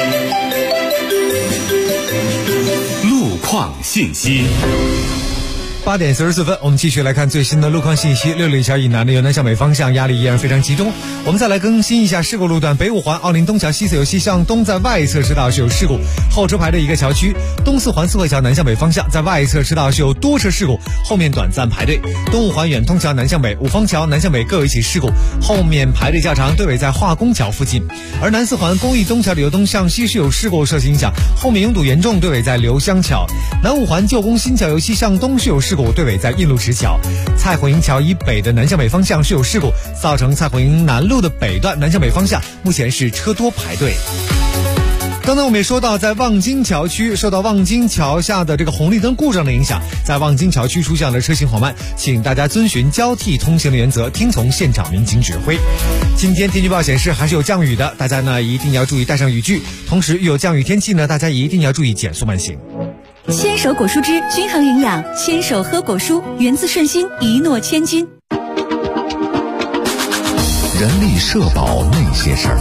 路况信息。 8点44分，我们继续来看最新的路况信息。6里桥以南的由南向北方向压力依然非常集中。我们再来更新一下事故路段：北五环奥林东桥西侧由西向东，在外侧车道是有事故，后车排队一个桥区；东四环四惠桥南向北方向，在外侧车道是有多车事故，后面短暂排队。东五环远通桥南向北、五方桥南向北各有一起事故，后面排队较长，队尾在化工桥附近。而南四环公益东桥的由东向西是有事故受影响，后面拥堵严重，队尾在刘香桥。南五环旧宫新桥由西向东是有事故，队尾在印路石桥。蔡火营桥以北的南向北方向是有事故，造成蔡火营南路的北段南向北方向目前是车多排队。刚才我们也说到，在望京桥区受到望京桥下的这个红绿灯故障的影响，在望京桥区出现了车行缓慢，请大家遵循交替通行的原则，听从现场民警指挥。今天天气预报显示还是有降雨的，大家呢一定要注意带上雨具，同时遇有降雨天气呢，大家也一定要注意减速慢行。 牵手果蔬汁均衡营养，牵手喝果蔬，源自顺心，一诺千金。 人力社保那些事儿。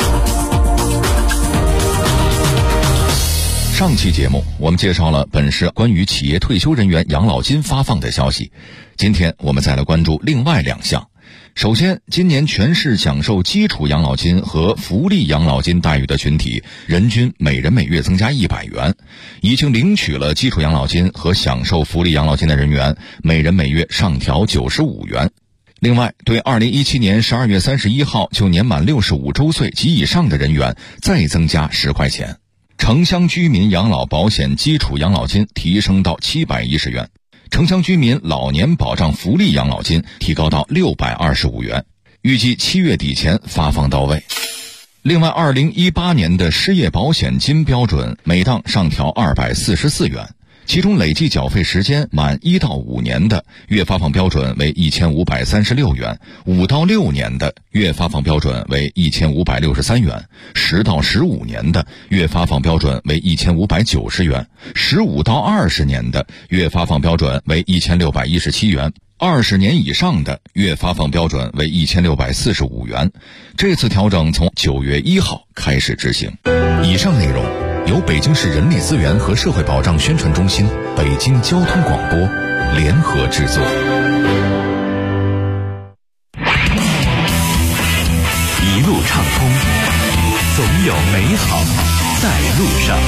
上期节目我们介绍了本市关于企业退休人员养老金发放的消息，今天我们再来关注另外2项。首先，今年全市享受基础养老金和福利养老金待遇的群体，人均每人每月增加100元。已经领取了基础养老金和享受福利养老金的人员，每人每月上调95元。另外，对2017年12月31号就年满65周岁及以上的人员，再增加10块钱。城乡居民养老保险基础养老金提升到710元。城乡居民老年保障福利养老金提高到625元，预计7月底前发放到位。另外，2018年的失业保险金标准每档上调244元，其中累计缴费时间满1到5年的月发放标准为1536元，5到6年的月发放标准为1563元，10到15年的月发放标准为1590元，15到20年的月发放标准为1617元，20年以上的月发放标准为1645元。这次调整从9月1号开始执行。以上内容由北京市人力资源和社会保障宣传中心、北京交通广播联合制作。 一路畅通，总有美好在路上。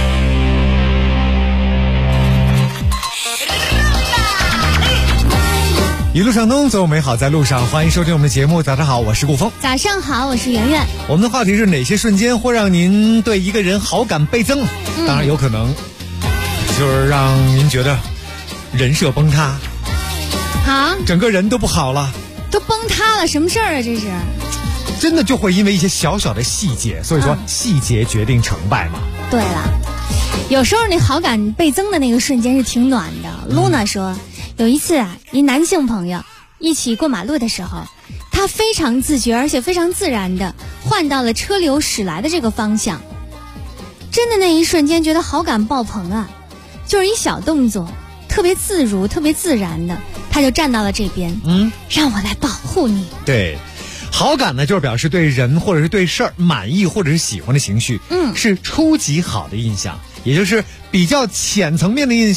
一路畅通，总有美好在路上。欢迎收听我们的节目。早上好，我是顾峰。 早上好，我是圆圆。 我们的话题是哪些瞬间会让您对一个人好感倍增？当然有可能就是让您觉得人设崩塌啊， 整个人都不好了， 都崩塌了，什么事儿啊？这是真的就会因为一些小小的细节，所以说细节决定成败嘛。 对了，有时候那好感倍增的那个瞬间是挺暖的。露娜说，有一次啊，一男性朋友一起过马路的时候，他非常自觉而且非常自然的换到了车流驶来的这个方向，真的那一瞬间觉得好感爆棚啊！就是一小动作，特别自如特别自然的，他就站到了这边，让我来保护你。 对，好感呢就是表示对人或者是对事儿满意或者是喜欢的情绪，是初级好的印象，也就是比较浅层面的印象。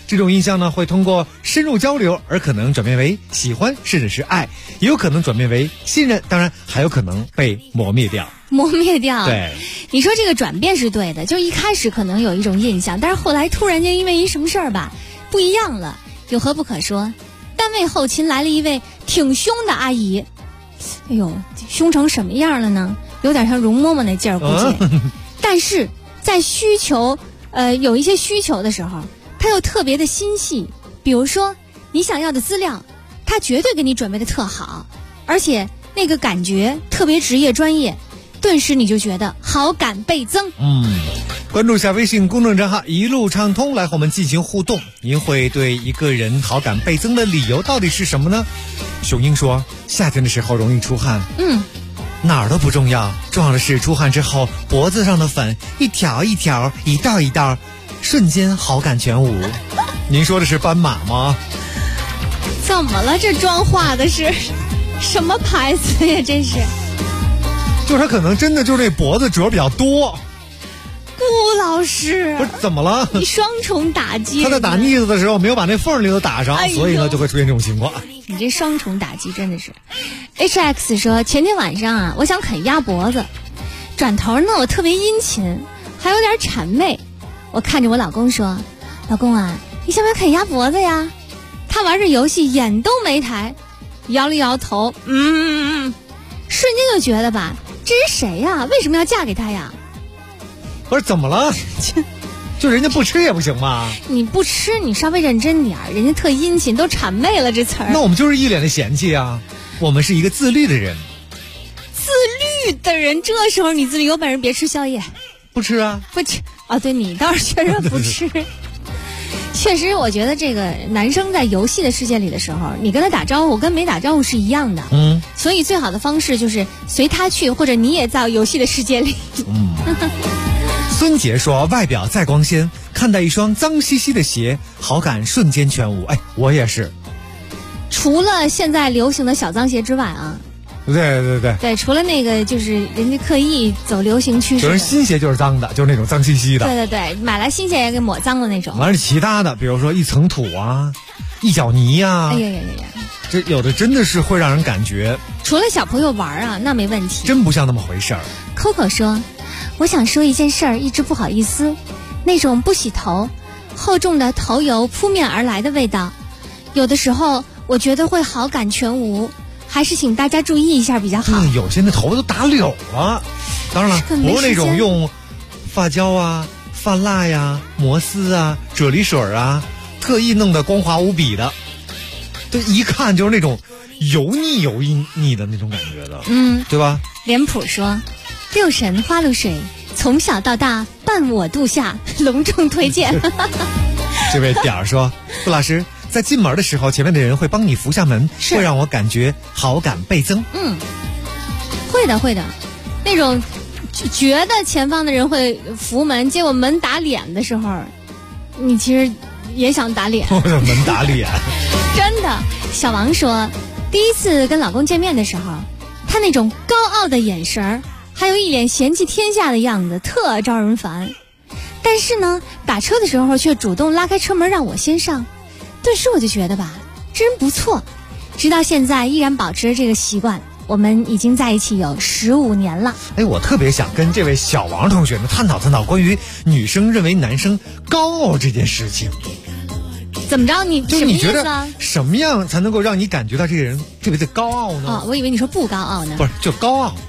这种印象呢，会通过深入交流而可能转变为喜欢，甚至是爱，也有可能转变为信任，当然还有可能被磨灭掉。 对，你说这个转变是对的，就一开始可能有一种印象，但是后来突然间因为一什么事儿吧不一样了，有何不可说？单位后勤来了一位挺凶的阿姨，哎呦，凶成什么样了呢？有点像容嬷嬷那劲儿，估计。但是在有一些需求的时候，他又特别的心细。比如说你想要的资料，他绝对给你准备的特好，而且那个感觉特别职业专业，顿时你就觉得好感倍增。 关注下微信公众账号一路畅通，来和我们进行互动。您会对一个人好感倍增的理由到底是什么呢？雄鹰说，夏天的时候容易出汗。哪儿都不重要，重要的是出汗之后脖子上的粉一条一条一道一道，瞬间好感全无。您说的是斑马吗？ 怎么了？这妆化的是什么牌子呀？真是， 就是他可能真的就是那脖子褶比较多。 顾老师， 不是怎么了？ 你双重打击。 他在打腻子的时候没有把那缝里头打上，所以呢就会出现这种情况。 你这双重打击真的是。HX 说，前天晚上啊，我想啃鸭脖子，转头呢我特别殷勤，还有点谄媚。我看着我老公说，老公啊，你想不想啃鸭脖子呀？他玩着游戏眼都没抬，摇了摇头，瞬间就觉得吧，这是谁呀？为什么要嫁给他呀？ 不是怎么了？就人家不吃也不行吗？ 你不吃，你稍微认真点儿，人家特殷勤，都谄媚了这词儿。 那我们就是一脸的嫌弃啊！我们是一个自律的人。 自律的人，这时候你自律，有本事别吃宵夜。 不吃啊？ 不吃啊？对，你倒是确实不吃。确实，我觉得这个男生在游戏的世界里的时候，你跟他打招呼跟没打招呼是一样的。所以最好的方式就是随他去，或者你也在游戏的世界里。 孙杰说，外表再光鲜，看到一双脏兮兮的鞋，好感瞬间全无。哎，我也是。 除了现在流行的小脏鞋之外啊， 对， 除了那个就是人家刻意走流行趋势， 就是新鞋就是脏的，就是那种脏兮兮的。 对，买来新鞋也给抹脏的那种。 完了其他的，比如说一层土啊，一脚泥呀， 哎呀， 这有的真的是会让人感觉， 除了小朋友玩啊，那没问题， 真不像那么回事儿。 Coco 说，我想说一件事儿，一直不好意思，那种不洗头，厚重的头油扑面而来的味道，有的时候我觉得会好感全无，还是请大家注意一下比较好。 有些那头发都打绺了，当然了，不是那种用发胶啊、发蜡呀、摩丝啊、啫喱水啊，特意弄得光滑无比的，这一看就是那种油腻的那种感觉的，对吧？ 脸谱说，六神花露水从小到大伴我度夏，隆重推荐。 这位点儿说，顾老师在进门的时候，前面的人会帮你扶下门，会让我感觉好感倍增。 会的，那种觉得前方的人会扶门，结果门打脸的时候，你其实也想打脸。 门打脸。 真的。小王说，第一次跟老公见面的时候，他那种高傲的眼神，还有一脸嫌弃天下的样子，特招人烦。但是呢，打车的时候却主动拉开车门让我先上，顿时我就觉得吧，这人不错。直到现在依然保持这个习惯，我们已经在一起有15年了。 我特别想跟这位小王同学呢探讨关于女生认为男生高傲这件事情。 怎么着？你就是你觉得什么样才能够让你感觉到这个人特别的高傲呢？ 我以为你说不高傲呢。 不是，就高傲。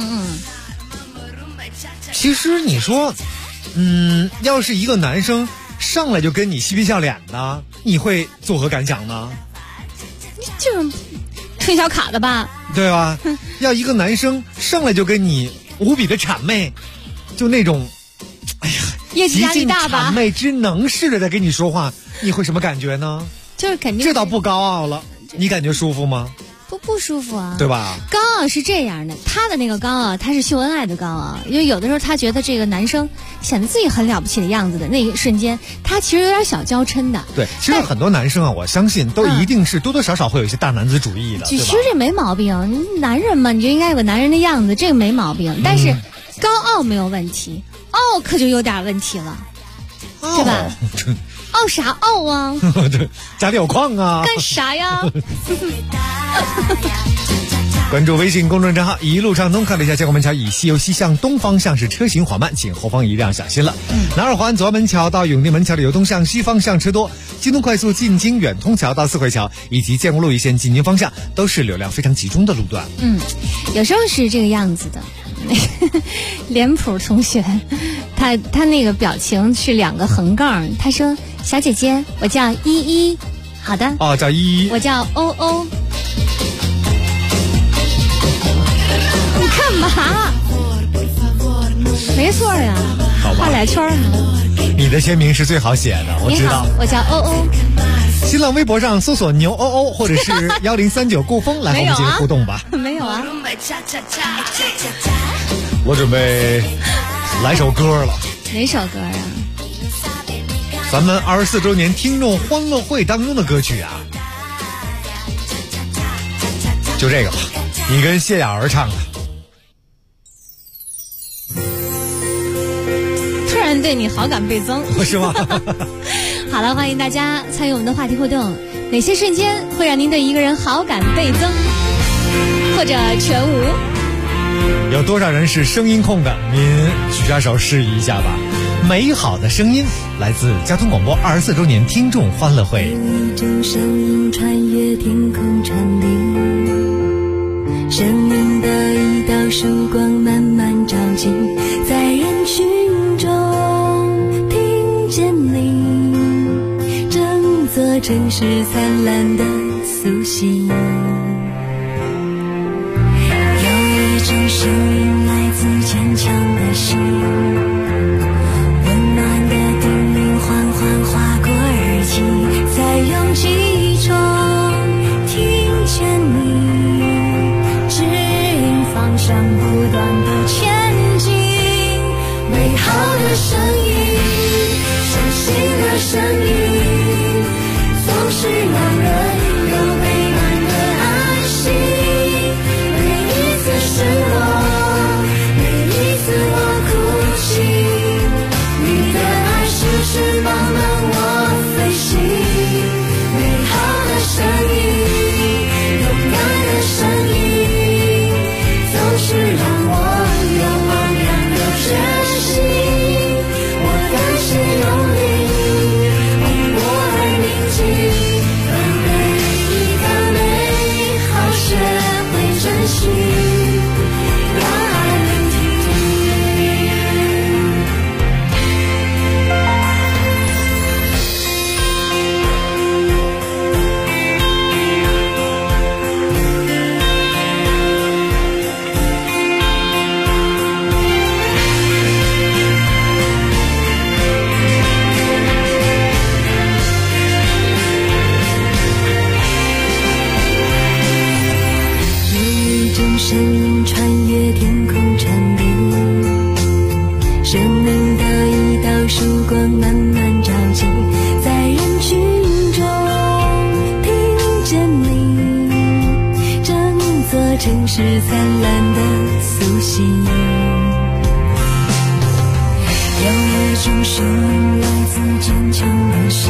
其实你说，要是一个男生上来就跟你嬉皮笑脸的，你会作何感想呢？ 就是吹小卡的吧， 对吧？要一个男生上来就跟你无比的谄媚，就那种，哎呀， 业绩压力大吧？ 谄媚之能似的在跟你说话，你会什么感觉呢？ 就是肯定这倒不高傲了，你感觉舒服吗？ 不舒服啊， 对吧？ 高傲是这样的，他的那个高傲，他是秀恩爱的高傲，因为有的时候他觉得这个男生显得自己很了不起的样子的那一瞬间，他其实有点小娇嗔的。 对，其实很多男生啊，我相信都一定是多多少少会有一些大男子主义的， 其实这没毛病，男人嘛，你就应该有个男人的样子，这个没毛病。但是高傲没有问题，傲可就有点问题了，对吧？ 傲啥傲啊？ 家里有矿啊？ 干啥呀？ 关注微信公众账号一路畅通，看了一下江国门桥以西游西向东方向是车行缓慢，请后方一辆小心了。南二环左安门桥到永定门桥的由东向西方向车多，京东快速进京远通桥到四惠桥以及建国路一线进京方向都是流量非常集中的路段。 有时候是这个样子的。脸谱同学，他那个表情是2个横杠，他说：“小姐姐，我叫依依。”好的。 哦，叫依依。 我叫欧欧。你干嘛？没错呀，画2圈呢。 你的签名是最好写的，我知道。 我叫欧欧。 新浪微博上搜索牛欧欧或者是1039顾风来和我们进行互动吧。 没有啊。 我准备来首歌了。 哪首歌啊？ 咱们24周年听众欢乐会当中的歌曲啊，就这个吧，你跟谢雅儿唱的。 突然对你好感倍增， 是吗？ 好了，欢迎大家参与我们的话题互动。哪些瞬间会让您对一个人好感倍增，或者全无？ 有多少人是声音控的？您举下手示意一下吧。美好的声音来自交通广播24周年听众欢乐会。 有一种声音穿越天空传递，生命的一道曙光慢慢照进，在人群中听见你，整座城市灿烂的苏醒。有一种声音来自坚强的心，温暖的叮咛缓缓划过耳际，在拥挤中听见你，指引方向不断的前进。美好的声音，伤心的声音，总是让人有陪伴的安心。每一次失落，每一次我哭泣，你的爱时时帮忙我飞行。美好的声音，勇敢的声音，总是让我有光亮的决心。我甘心用力，为我而铭记，让每一个美好学会珍惜，让爱聆听。声音穿越天空传递，生命的一道曙光慢慢照进，在人群中听见你，整座城市灿烂的苏醒。有一种声音来自坚强的心，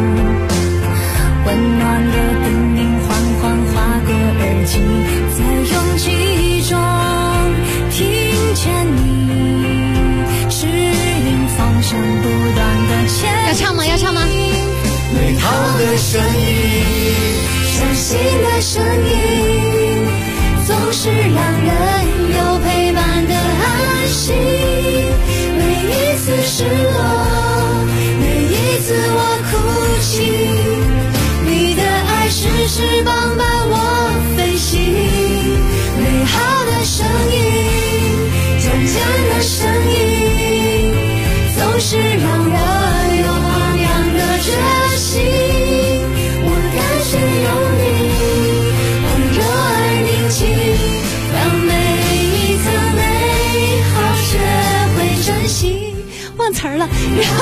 温暖的叮咛缓缓划过耳际，在拥挤中听见你，指引方向不断的前进。 要唱吗？要唱吗？ 美好的声音，伤心的声音，总是让人有陪伴的安心。每一次失落，每一次我哭泣，你的爱时时帮伴我飞行。美好的声音，勇敢的声音，总是让人有光亮的决心。我甘心用力，温柔而宁静，让每一刻美好学会珍惜。 忘词儿了，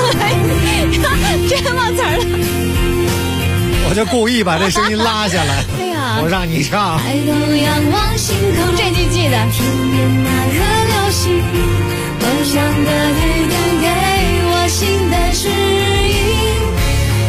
真忘词儿了。 我就故意把这声音拉下来。 对呀， 我让你唱。 抬头仰望星空， 这句记得。 天边那颗流星，梦想的绿灯给我新的指引。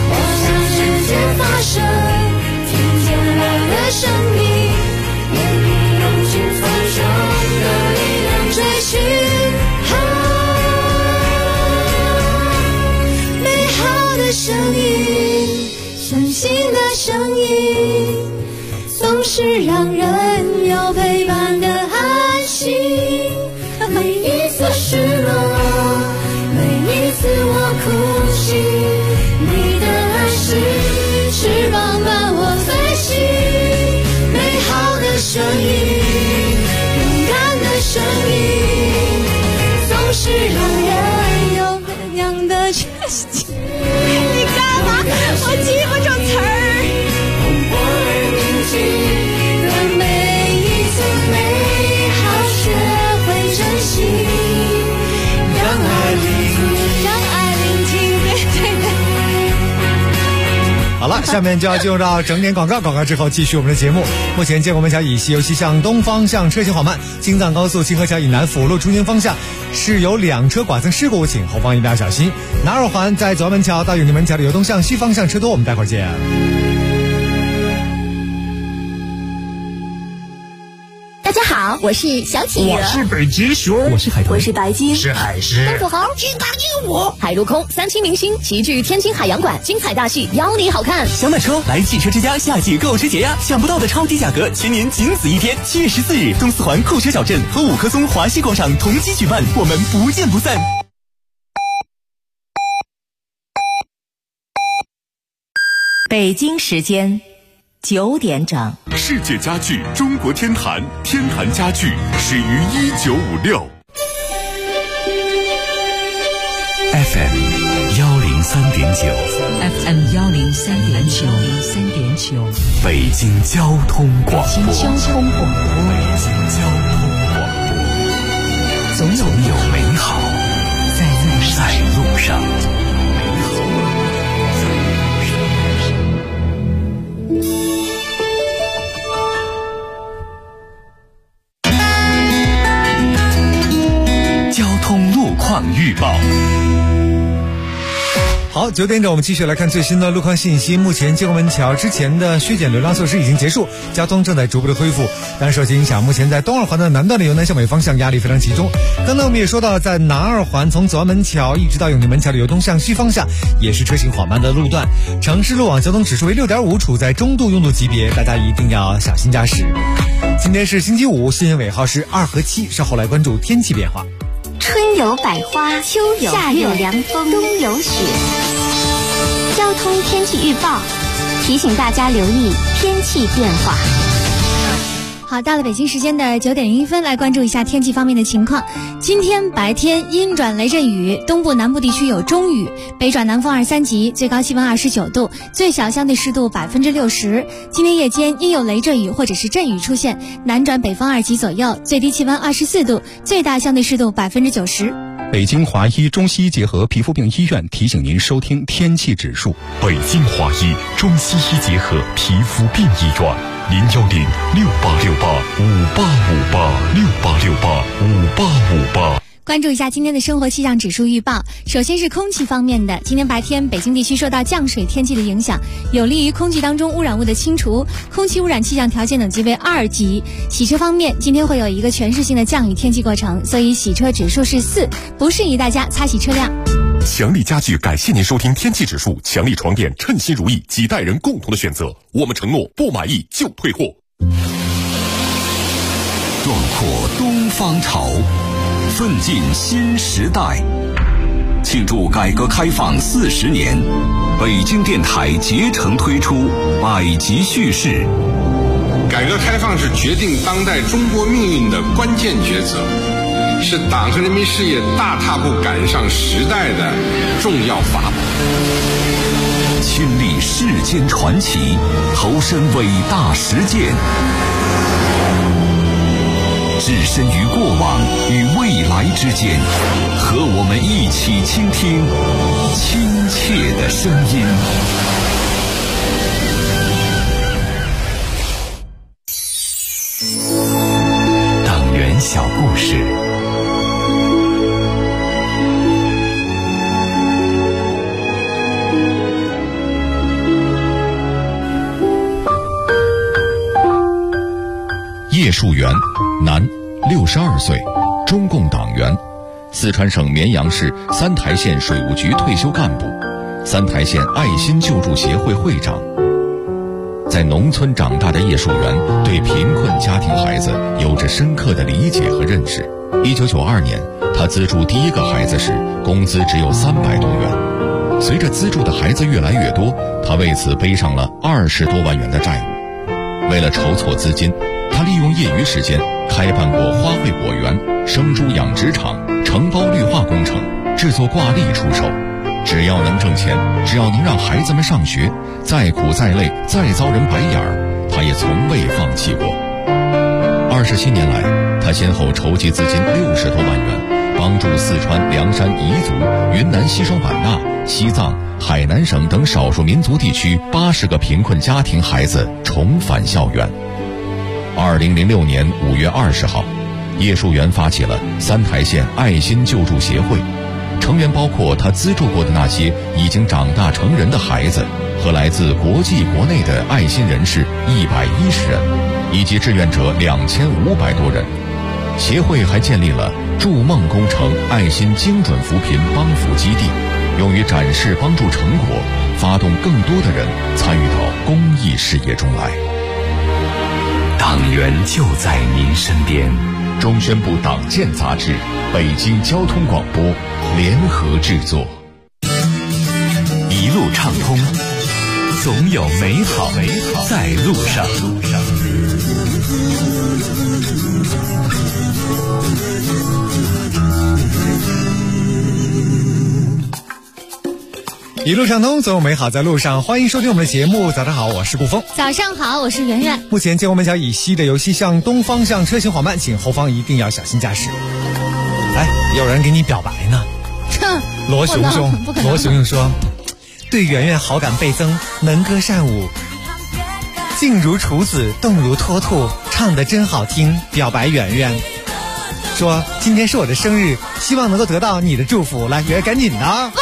是让人有陪伴的安心。每一次失落，每一次我哭泣，你的爱是翅膀伴我飞行。美好的声音，勇敢的声音，总是让人有那样的决心。你干嘛？我记不住词儿。我铭记的每一次美好，学会珍惜，让爱聆听，对。 好了，下面就要进入到整点广告，广告之后继续我们的节目。目前建国门桥以西，尤其向东方向车行缓慢，京藏高速清河桥以南辅路出京方向是有2车剐蹭事故，请后方一定要小心。南二环在左安门桥到永定门桥的流动向西方向车多，我们待会儿见。 大家好，我是小企鹅， 我是北极熊， 我是海豚，我是白鲸， 是海狮， 东土豪， 金刚鹦鹉， 海陆空3期明星齐聚天津海洋馆，精彩大戏邀你好看。 想买车来汽车之家夏季购车节呀！想不到的超低价格，全年仅此一天，7月14日，东四环酷车小镇和5棵松华西广场同期举办，我们不见不散。 北京时间9点整。 世界家具中国天坛，天坛家具始于1956。 FM 103.9 FM 103.9 北京交通广播。 北京交通广播， 总有美好在路上。交通路况预报。 好，9点整，我们继续来看最新的路况信息。目前建国门桥之前的削减流量措施已经结束，交通正在逐步的恢复。但受其影响，目前在东二环的南段的由南向北方向压力非常集中。刚才我们也说到，在南二环从左安门桥一直到永定门桥的由东向西方向，也是车行缓慢的路段。城市路网交通指数为6.5，处在中度拥堵级别，大家一定要小心驾驶。今天是星期五，新闻尾号是2和7，稍后来关注天气变化。 春有百花，秋有夏有凉风，冬有雪。交通天气预报提醒大家留意天气变化。 好，到了北京时间的9点01分，来关注一下天气方面的情况。今天白天阴转雷阵雨，东部南部地区有中雨，北转南风2、3级，最高气温29度，最小相对湿度60%。今天夜间因有雷阵雨或者是阵雨出现，南转北风2级左右，最低气温24度，最大相对湿度90%。 北京华医中西医结合皮肤病医院提醒您收听天气指数。 北京华医中西医结合皮肤病医院，0106868585858，68585858。 关注一下今天的生活气象指数预报。首先是空气方面的，今天白天北京地区受到降水天气的影响，有利于空气当中污染物的清除，空气污染气象条件等级为2级。洗车方面，今天会有一个全市性的降雨天气过程，所以洗车指数是4，不适宜大家擦洗车辆。 强力家具感谢您收听天气指数，强力床垫称心如意，几代人共同的选择，我们承诺不满意就退货。 壮阔东方潮，奋进新时代，庆祝改革开放40年，北京电台竭诚推出百集叙事。 改革开放是决定当代中国命运的关键抉择，是党和人民事业大踏步赶上时代的重要法宝。 亲历世间传奇，投身伟大实践，置身于过往与未来之间，和我们一起倾听亲切的声音。党员小故事。 叶树元，男，62岁，中共党员，四川省绵阳市三台县水务局退休干部，三台县爱心救助协会会长。 在农村长大的叶树元对贫困家庭孩子有着深刻的理解和认识。1992年，他资助第一个孩子时，工资只有300多元。随着资助的孩子越来越多，他为此背上了20多万元的债务。为了筹措资金，他利用业余时间开办过花卉果园、生猪养殖场、承包绿化工程，制作挂历出售。只要能挣钱，只要能让孩子们上学，再苦再累再遭人白眼儿，他也从未放弃过。27年来，他先后筹集资金60多万元，帮助四川凉山彝族、云南西双版纳、西藏、海南省等少数民族地区80个贫困家庭孩子重返校园。2006年5月20号，叶树元发起了三台县爱心救助协会，成员包括他资助过的那些已经长大成人的孩子和来自国际国内的爱心人士110人，以及志愿者2500多人。协会还建立了筑梦工程爱心精准扶贫帮扶基地，用于展示帮助成果，发动更多的人参与到公益事业中来。 党员就在您身边。 中宣部党建杂志、北京交通广播联合制作。 一路畅通，总有美好在路上。 一路畅通，总有美好在路上。欢迎收听我们的节目。早上好，我是顾峰。 早上好，我是圆圆。 目前前我们桥以西的游戏向东方向车行缓慢，请后方一定要小心驾驶。哎，有人给你表白呢。罗熊熊说，对圆圆好感倍增，能歌善舞，静如处子，动如脱兔，唱得真好听，表白圆圆。说今天是我的生日，希望能够得到你的祝福。来，圆圆赶紧的。 汪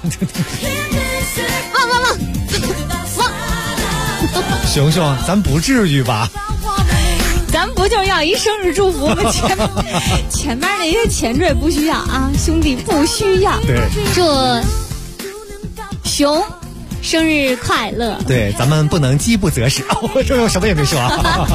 熊熊，咱不至于吧？ 咱不就要一生日祝福吗？前面那些前缀不需要啊，兄弟不需要。 对， 祝熊生日快乐。 对，咱们不能饥不择食。我这什么也没说啊。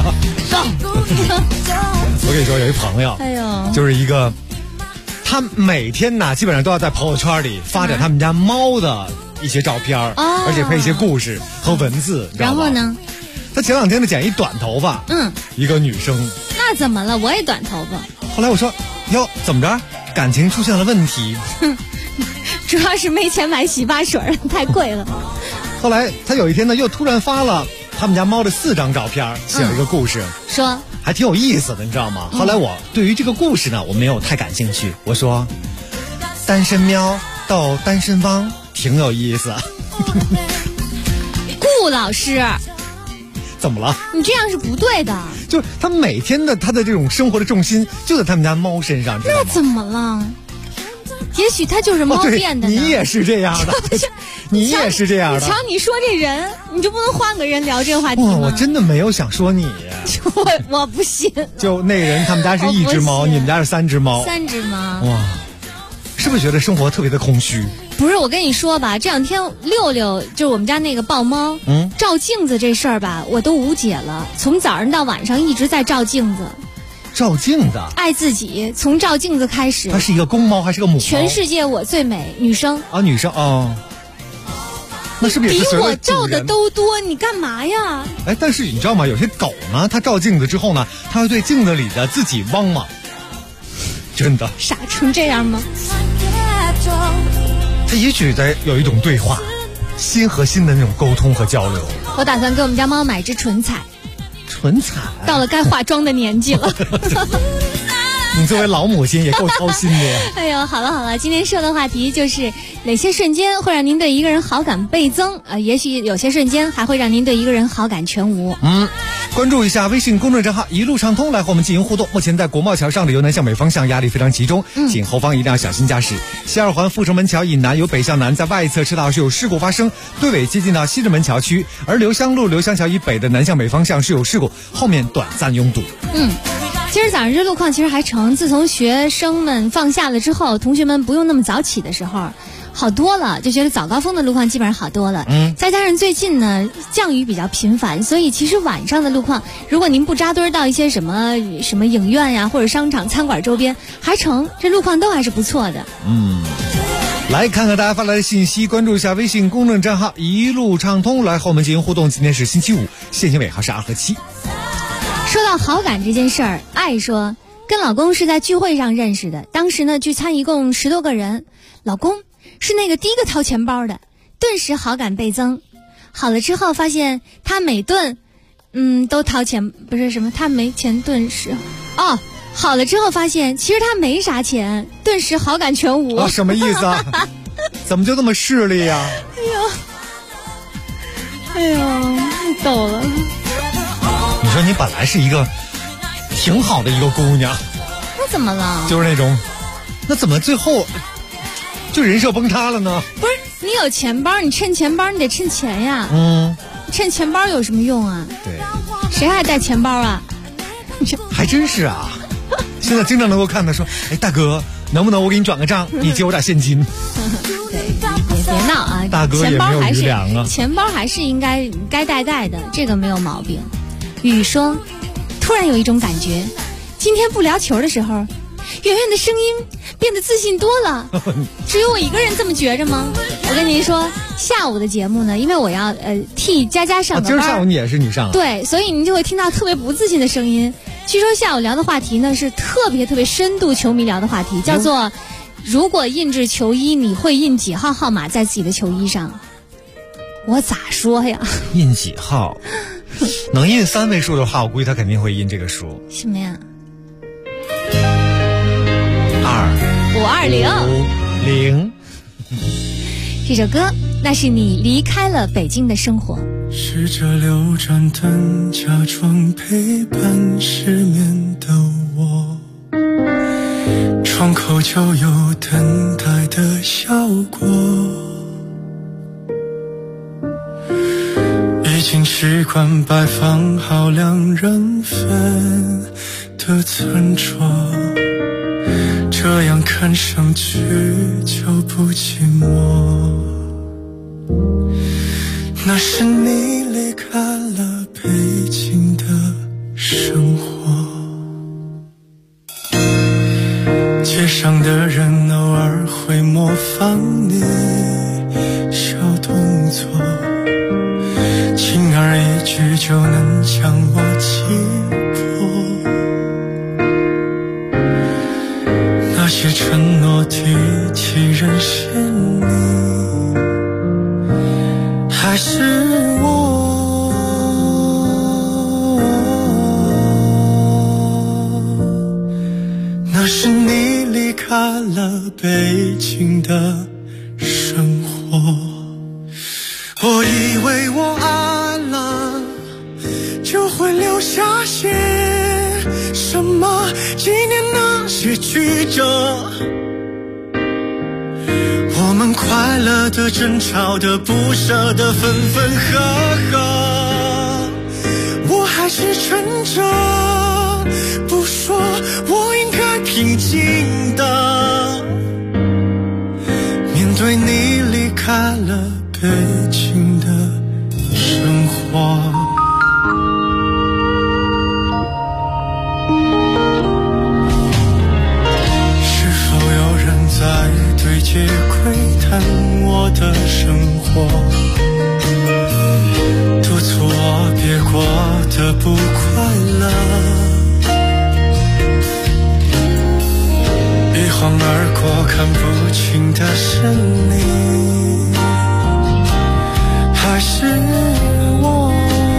我跟你说，有一朋友， 哎呦， 就是一个，他每天呢基本上都要在朋友圈里发展他们家猫的一些照片，而且配一些故事和文字。 然后呢， 他前2天呢剪一短头发，一个女生。 那怎么了？我也短头发。 后来我说，哟，怎么着？感情出现了问题？ 主要是没钱买洗发水，太贵了。 后来他有一天呢，又突然发了他们家猫的4张照片，写了一个故事， 说还挺有意思的，你知道吗？后来我对于这个故事呢，我没有太感兴趣。我说，单身喵到单身汪挺有意思。 顾老师， 怎么了？ 你这样是不对的。 就是他每天的他的这种生活的重心就在他们家猫身上， 那怎么了？也许他就是猫变的呢。 你也是这样的，你也是这样的。 瞧你说这人，你就不能换个人聊这个话题吗？ 我真的没有想说你。 我不信。就那人他们家是1只猫，你们家是3只猫。 3只猫。 哇，是不是觉得生活特别的空虚？ 不是，我跟你说吧，这2天六六就是我们家那个豹猫，照镜子这事儿吧，我都无解了。从早上到晚上一直在照镜子。 照镜子， 爱自己，从照镜子开始。 它是一个公猫还是个母猫？ 全世界我最美，女生啊，女生哦。那是不是也是比我照的都多？你干嘛呀？ 哎，但是你知道吗？有些狗呢，它照镜子之后呢，它会对镜子里的自己汪嘛。真的傻成这样吗？ 它也许在有一种对话，心和心的那种沟通和交流。 我打算给我们家猫买只唇彩。 唇彩到了该化妆的年纪了。 你作为老母亲也够操心的呀。 哎呦，好了，今天说的话题就是哪些瞬间会让您对一个人好感倍增？也许有些瞬间还会让您对一个人好感全无。 关注一下微信公众账号一路畅通来和我们进行互动。目前在国贸桥上的由南向北方向压力非常集中，请后方一定要小心驾驶。西二环阜成门桥以南由北向南在外侧车道是有事故发生，队尾接近到西直门桥区，而刘香路刘香桥以北的南向北方向是有事故，后面短暂拥堵。 其实早上这路况其实还成，自从学生们放假了之后，同学们不用那么早起的时候， 好多了，就觉得早高峰的路况基本上好多了。再加上最近呢降雨比较频繁，所以其实晚上的路况，如果您不扎堆到一些什么影院呀或者商场、餐馆周边，还成这路况都还是不错的。 来看看大家发来的信息，关注一下微信公众账号一路畅通，来和我们进行互动。今天是星期五，线性尾号是2和7。 说到好感这件事儿，爱说跟老公是在聚会上认识的，当时呢聚餐一共10多个人，老公是那个第一个掏钱包的，顿时好感倍增。好了之后发现他每顿都掏钱，不是什么他没钱，顿时好了之后发现其实他没啥钱，顿时好感全无。 什么意思啊？怎么就这么势利呀？ 哎呦，逗了。 你说你本来是一个挺好的一个姑娘， 那怎么了？ 就是那种，那怎么最后就人设崩塌了呢？ 不是，你有钱包，你趁钱包，你得趁钱呀。趁钱包有什么用啊？ 对， 谁还带钱包啊？ 还真是啊。现在经常能够看到说，哎，大哥，能不能我给你转个账，你借我点现金？ 对，别闹啊！ 大哥也没有余粮啊。 钱包还是应该带的，这个没有毛病。雨说，突然有一种感觉，今天不聊球的时候，圆圆的声音变得自信多了。只有我一个人这么觉着吗？我跟您说，下午的节目呢，因为我要替佳佳上个班， 今儿下午你也是你上， 对，所以您就会听到特别不自信的声音。据说下午聊的话题呢是特别深度球迷聊的话题，叫做如果印制球衣，你会印几号号码在自己的球衣上？我咋说呀？ 印几号？能印3位数的话，我估计他肯定会印这个数。 什么呀 ？520。 这首歌，那是你离开了北京的生活。 试着留盏灯，假装陪伴失眠的我，窗口就有等待的效果，已经习惯摆放好2人份的餐桌，这样看上去就不寂寞。那是你离开了北京的生活，街上的人偶尔会模仿你小动作，轻而易举就能将我击破，那些承诺体认谢你，还是我，那是你离开了北京的生活。我以为我爱了就会留下些什么，纪念那些曲折，我们快乐的、争吵的、不舍的、分分合合，我还是撑着不说，我应该平静的面对你离开了北京的生活。是否有人在对街窥探我的生活，督促我别过得不快乐，一晃而过看不清的是你，还是我，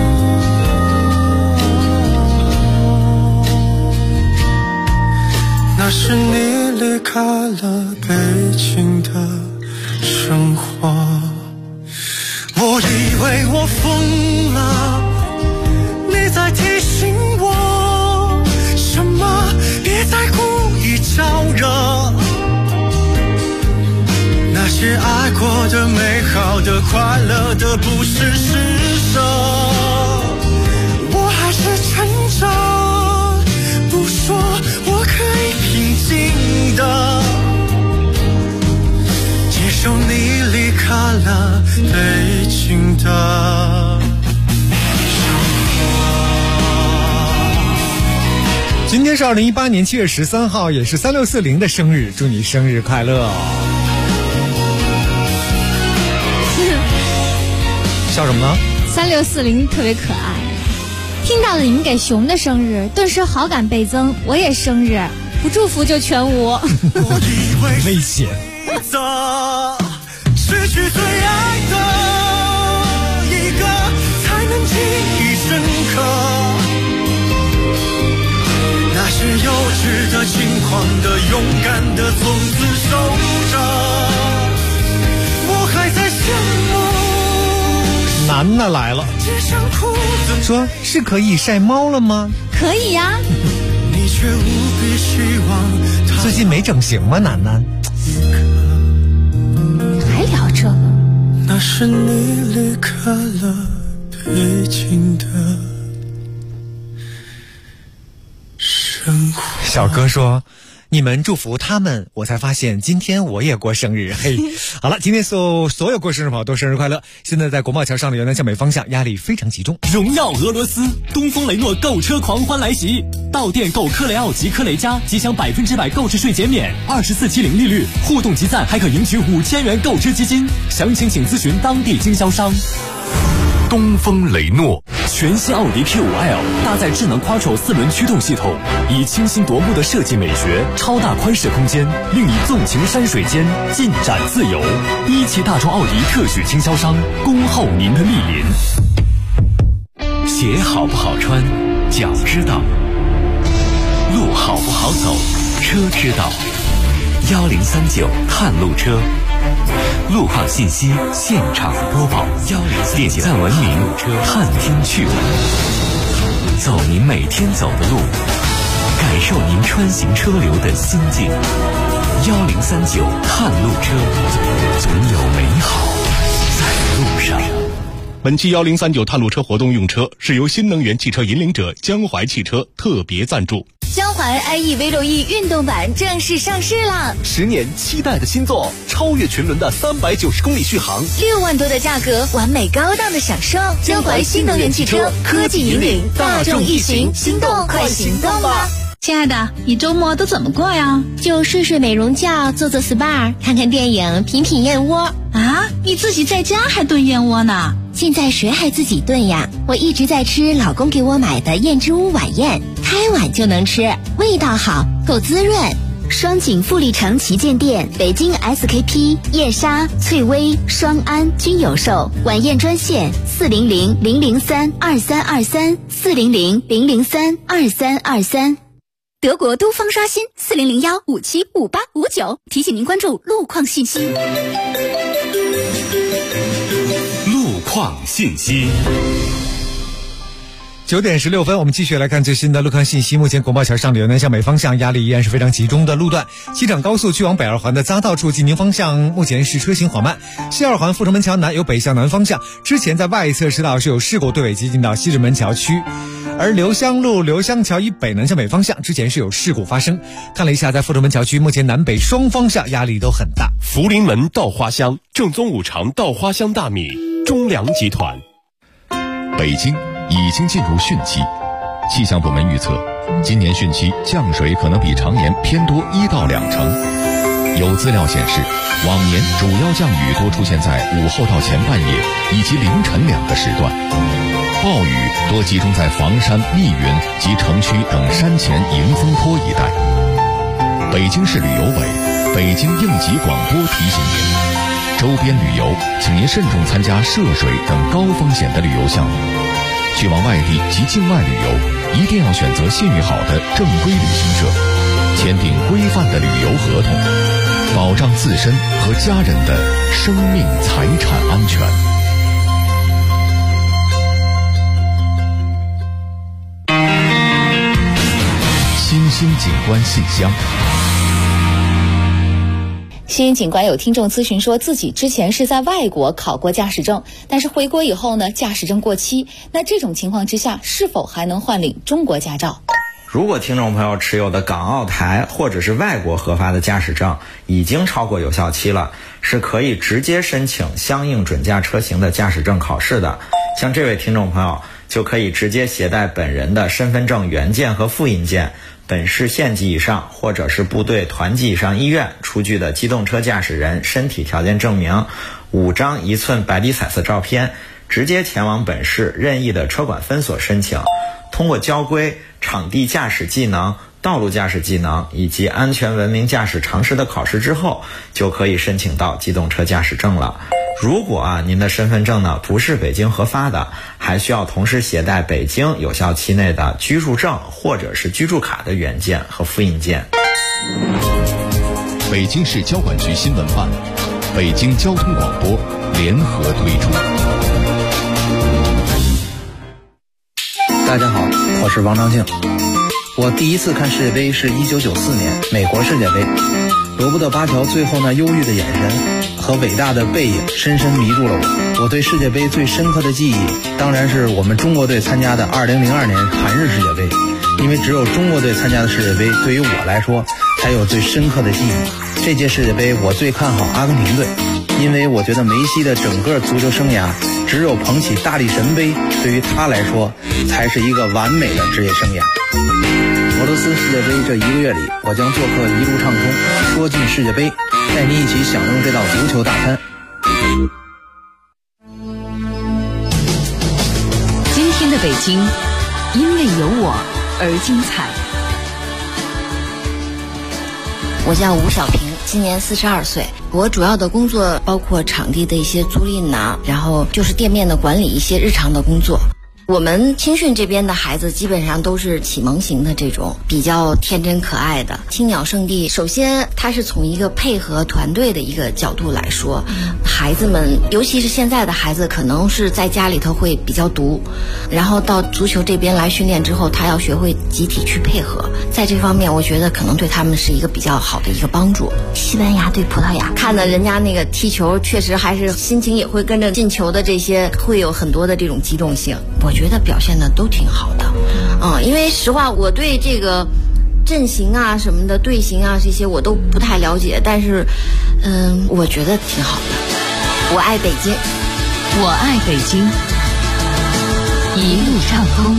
那是你离开了北京的生活。我以为我疯了，你在提醒我什么，别再故意招惹，那些爱过的、美好的、快乐的不是施舍，我还是撑着不说，我可以平静的接受你的今天是2018年7月13号，也是3640的生日，祝你生日快乐！笑什么呢 ？3640特别可爱。听到了你们给熊的生日，顿时好感倍增。我也生日，不祝福就全无。 危险。 失去最爱的一个，才能记忆深刻。那是幼稚的、轻狂的、勇敢的，从此守着。我还在羡慕。 楠楠来了，说是可以晒猫了吗？ 可以呀。 你却无比希望。 最近没整形吗，楠楠？ 还聊这个？ 那是你离开了北京的生活。 小哥说你们祝福他们，我才发现今天我也过生日。嘿，好了，今天所有过生日朋友都生日快乐。现在在国贸桥上的原南向北方向压力非常集中。 荣耀俄罗斯，东风雷诺购车狂欢来袭，到店购科雷傲及科雷嘉即享100%购置税减免，24期零利率，互动集赞还可赢取5000元购车基金，详情请咨询当地经销商。 东风雷诺全新奥迪 Q5L 搭载智能 Quattro 4轮驱动系统，以清新夺目的设计美学、超大宽适空间，令你纵情山水间，尽展自由。一汽大众奥迪特许经销商，恭候您的莅临。 鞋好不好穿，脚知道；路好不好走，车知道。1039探路车，路况信息现场播报。点赞文明探听趣闻，走您每天走的路，感受您穿行车流的心境。1039探路车，总有美好在路上。 本期1039探路车活动用车是由新能源汽车引领者江淮汽车特别赞助。 江淮 iE-V6E 运动版正式上市了 ，10年期待的新作，超越群伦的390公里续航 ，6万多的价格，完美高档的享受。江淮新能源汽车，科技引领大众一行，心动快行动吧！ 亲爱的，你周末都怎么过呀？ 就睡睡美容觉，做做 SPA， 看看电影，品品燕窝。 啊，你自己在家还炖燕窝呢？ 现在谁还自己炖呀？我一直在吃老公给我买的燕之屋晚宴，开碗就能吃，味道好，够滋润。双井富力城旗舰店、北京 SKP、燕莎、翠微、双安均有售。晚宴专线400-003-2323，400-003-2323。 德国都方刷新40015755859，提醒您关注路况信息。 路况信息。 9点16分，我们继续来看最新的路况信息。目前国贸桥上的由南向北方向压力依然是非常集中的路段，西长高速去往北二环的匝道处进宁方向目前是车行缓慢，西二环阜成门桥南由北向南方向之前在外侧车道是有事故，对尾接近到西直门桥区，而刘香路刘香桥以北南向北方向之前是有事故发生。看了一下，在阜成门桥区目前南北双方向压力都很大。 福临门稻花香，正宗五常稻花香大米，中粮集团。 北京已经进入汛期，气象部门预测，今年汛期降水可能比常年偏多1到2成。有资料显示，往年主要降雨多出现在午后到前半夜以及凌晨2个时段，暴雨多集中在房山、密云及城区等山前迎风坡一带。北京市旅游委、北京应急广播提醒您，周边旅游请您慎重参加涉水等高风险的旅游项目。去往外地及境外旅游，一定要选择信誉好的正规旅行社，签订规范的旅游合同，保障自身和家人的生命财产安全。新兴景观信箱。 新兴警官有听众咨询说，自己之前是在外国考过驾驶证，但是回国以后呢，驾驶证过期，那这种情况之下是否还能换领中国驾照？ 如果听众朋友持有的港澳台或者是外国核发的驾驶证已经超过有效期了，是可以直接申请相应准驾车型的驾驶证考试的。像这位听众朋友就可以直接携带本人的身份证原件和复印件、本市县级以上或者是部队团级以上医院出具的机动车驾驶人身体条件证明、5张1寸白底彩色照片，直接前往本市任意的车管分所申请，通过交规、场地驾驶技能、道路驾驶技能以及安全文明驾驶常识的考试之后，就可以申请到机动车驾驶证了。如果您的身份证呢不是北京核发的，还需要同时携带北京有效期内的居住证或者是居住卡的原件和复印件。 北京市交管局新闻办、北京交通广播联合推出。 大家好，我是王长庆。我第一次看世界杯是1994年美国世界杯，罗伯特巴乔最后那忧郁的眼神和伟大的背影深深迷住了我。我对世界杯最深刻的记忆当然是我们中国队参加的2002年韩日世界杯，因为只有中国队参加的世界杯对于我来说才有最深刻的记忆。这届世界杯我最看好阿根廷队，因为我觉得梅西的整个足球生涯只有捧起大力神杯对于他来说才是一个完美的职业生涯。俄罗斯世界杯这1个月里，我将做客一路畅通，说进世界杯，带你一起享用这道足球大餐。 今天的北京因为有我而精彩。 我叫吴小平，今年42岁。我主要的工作包括场地的一些租赁呐，然后就是店面的管理，一些日常的工作。我们青训这边的孩子基本上都是启蒙型的这种比较天真可爱的青鸟圣地。首先它是从一个配合团队的一个角度来说，孩子们尤其是现在的孩子可能是在家里头会比较独，然后到足球这边来训练之后，他要学会集体去配合，在这方面我觉得可能对他们是一个比较好的一个帮助。西班牙对葡萄牙，看的人家那个踢球确实还是心情也会跟着进球的这些会有很多的这种激动性，我觉得表现的都挺好的。因为实话我对这个阵型啊什么的队形啊这些我都不太了解，但是我觉得挺好的。我爱北京， 我爱北京，一路畅通。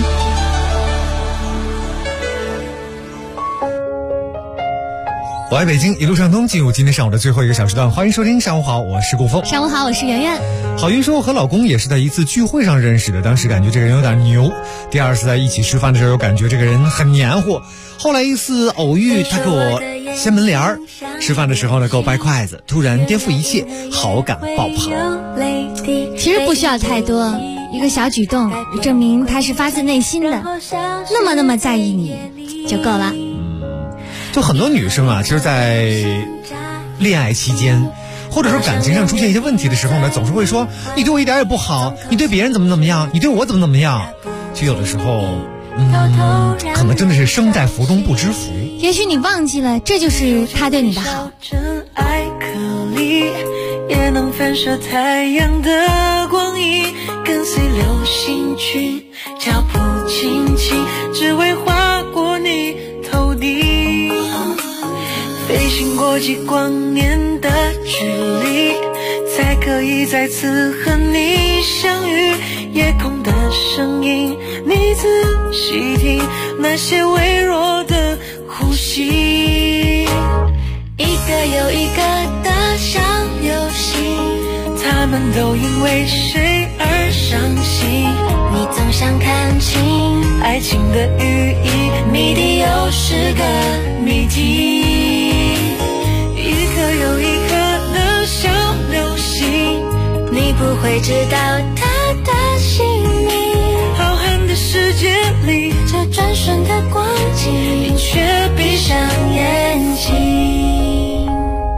我爱北京，一路畅通。进入今天上午的最后一个小时段，欢迎收听上午好，我是顾峰。 上午好，我是圆圆。 郝云说和老公也是在一次聚会上认识的，当时感觉这个人有点牛，第二次在一起吃饭的时候又感觉这个人很黏糊，后来一次偶遇他给我掀门帘儿，吃饭的时候呢给我掰筷子，突然颠覆一切，好感爆棚。 其实不需要太多，一个小举动证明他是发自内心的那么在意你就够了。 就很多女生啊，其实在恋爱期间或者说感情上出现一些问题的时候呢，总是会说你对我一点也不好，你对别人怎么样，你对我怎么样。就有的时候可能真的是生在福中不知福， 也许你忘记了这就是他对你的好。 真爱颗粒也能反射太阳的光影，跟随流星群脚步轻轻，只为划过你头顶，飞行过几光年的距离，才可以再次和你相遇。夜空的声音，你仔细听，那些微弱的呼吸，一个又一个的小游戏，他们都因为谁而伤心。你总想看清爱情的寓意，谜底又是个谜题。一颗又一颗的小流星，你不会知道它的姓名。浩瀚的世界里，这转瞬的光景，你却闭上眼睛。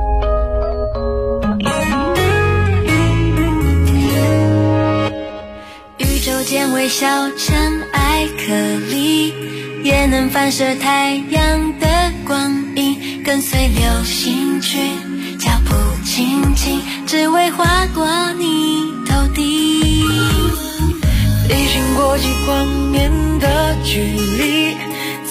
宇宙间微小尘埃颗粒，也能反射太阳的光影，跟随流星群脚步轻轻，只为划过你头顶，飞行过几光年的距离，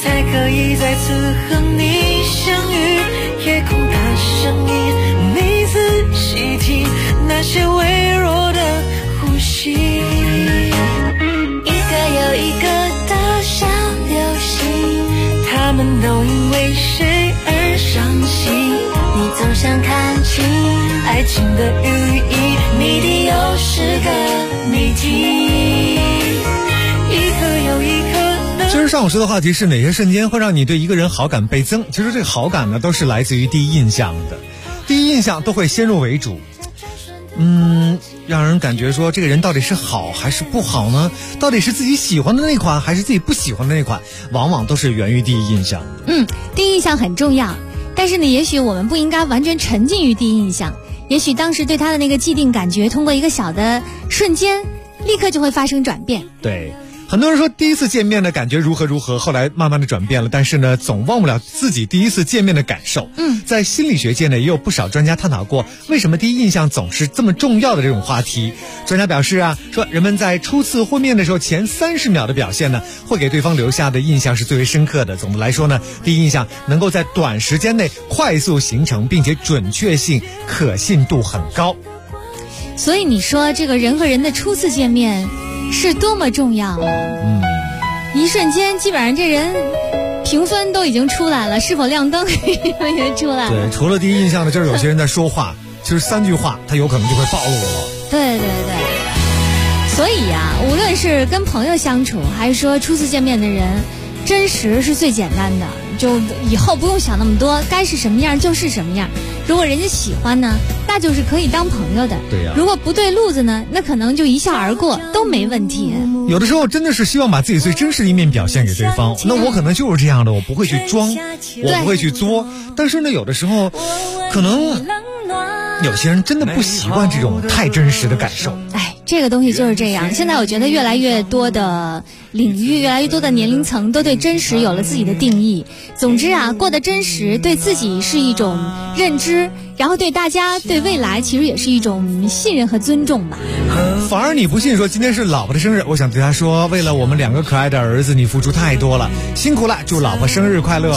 才可以再次和你相遇。夜空的声音，你仔细听那些微弱的呼吸。一个又一个的小流星，他们都因为谁而伤心。你总想看清爱情的寓意，谜底又是个谜题。一颗又一颗。 今儿上午说的话题是哪些瞬间会让你对一个人好感倍增？其实这个好感呢，都是来自于第一印象的，第一印象都会先入为主。让人感觉说这个人到底是好还是不好呢？到底是自己喜欢的那款还是自己不喜欢的那款？往往都是源于第一印象。 第一印象很重要，但是呢，也许我们不应该完全沉浸于第一印象，也许当时对他的那个既定感觉，通过一个小的瞬间，立刻就会发生转变。 对。很多人说第一次见面的感觉如何如何，后来慢慢的转变了，但是呢，总忘不了自己第一次见面的感受。在心理学界呢，也有不少专家探讨过为什么第一印象总是这么重要的这种话题。专家表示说人们在初次会面的时候，前30秒的表现呢，会给对方留下的印象是最为深刻的。总的来说呢，第一印象能够在短时间内快速形成，并且准确性、可信度很高。 所以你说这个人和人的初次见面是多么重要啊！一瞬间，基本上这人评分都已经出来了，是否亮灯也出来了。 对，除了第一印象呢，就是有些人在说话，其实3句话他有可能就会暴露了。 对。所以无论是跟朋友相处，还是说初次见面的人，真实是最简单的，就以后不用想那么多，该是什么样就是什么样。如果人家喜欢呢，那就是可以当朋友的。 对呀。 如果不对路子呢，那可能就一笑而过，都没问题。 有的时候真的是希望把自己最真实的一面表现给对方。那我可能就是这样的，我不会去装，我不会去作。但是呢，有的时候可能有些人真的不习惯这种太真实的感受。 这个东西就是这样。现在我觉得越来越多的领域，越来越多的年龄层都对真实有了自己的定义。总之过得真实，对自己是一种认知，然后对大家、对未来其实也是一种信任和尊重吧。 反而你不信说今天是老婆的生日，我想对她说，为了我们2个可爱的儿子，你付出太多了，辛苦了，祝老婆生日快乐。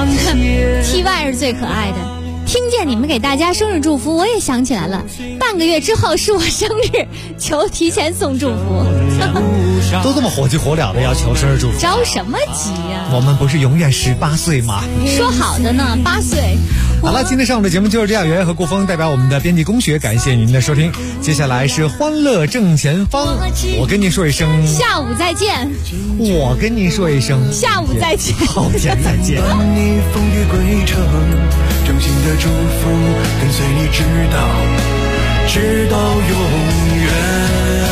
TY 是最可爱的。听见你们给大家生日祝福，我也想起来了，半个月之后是我生日，求提前送祝福。 都这么火急火燎的要求生日祝福， 着什么急呀？ 我们不是永远18岁吗？ 说好的呢，8岁。 好了，今天上午的节目就是这样。圆圆和顾峰代表我们的编辑公学，感谢您的收听。接下来是欢乐正前方，我跟您说一声下午再见。 我跟您说一声下午再见。 后天再见。 当你风雨归程，真心的祝福跟随你直到永远。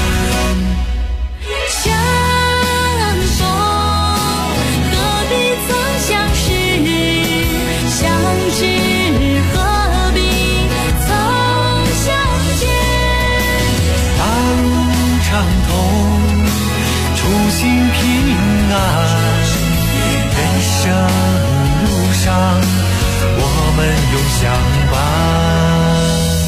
相逢何必曾相识，相知何必曾相见。 大路畅通，初心平安，人生路上我们永相伴。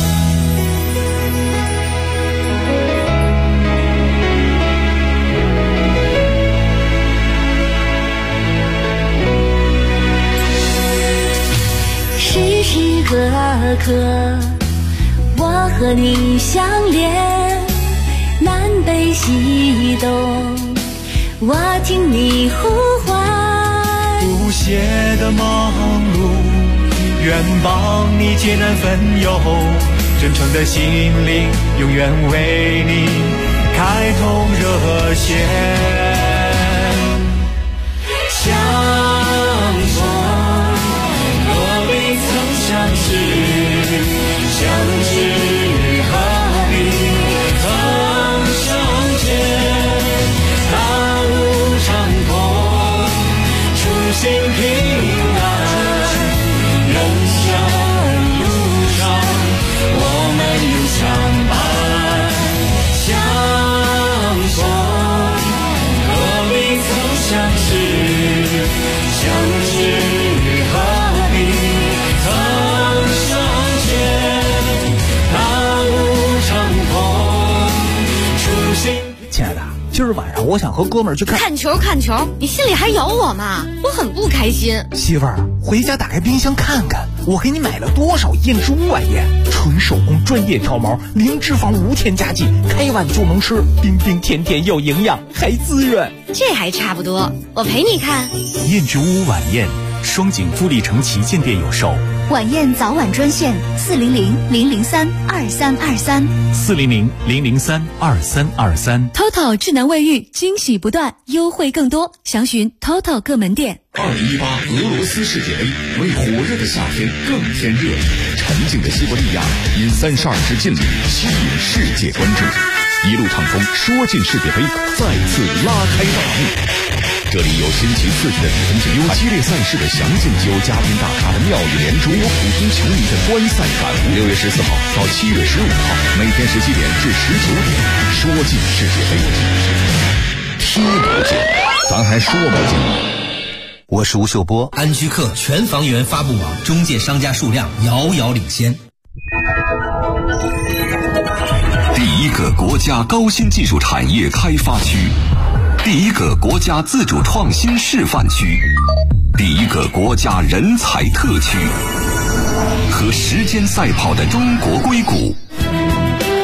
时时刻刻我和你相连，南北西东我听你呼唤。 不懈的忙碌，愿帮你解难分忧，真诚的心灵永远为你开通热线。相逢何必曾相识，相知何必曾相见。大路畅通，初心平安，人生路上我们永相伴。相逢今儿晚上我想和哥们儿去看球，你心里还有我吗？我很不开心。 媳妇儿，回家打开冰箱看看，我给你买了多少燕之屋晚宴，纯手工专业挑毛，零脂肪无添加剂，开碗就能吃，冰冰甜甜有营养，还滋润。 这还差不多，我陪你看。 燕之屋晚宴，双井富力城旗舰店有售。 晚宴早晚专线400-003-2323，400-003-2323。TOTO 智能卫浴，惊喜不断，优惠更多，详询 TOTO 各门店。 2018俄罗斯世界杯为火热的夏天更添热，沉静的西伯利亚因32支劲旅吸引世界关注，一路畅通说进世界杯再次拉开大幕。这里有新奇刺激的比分竞，有激烈赛事的详尽，有嘉宾大咖的妙语连珠，有普通球迷的观赛感悟。6月14号到7月15号，每天17点至19点，说进世界杯，踢不进，咱还说不进。 我是吴秀波，安居客全房源发布网中介商家数量遥遥领先。 第一个国家高新技术产业开发区，第一个国家自主创新示范区，第一个国家人才特区，和时间赛跑的中国硅谷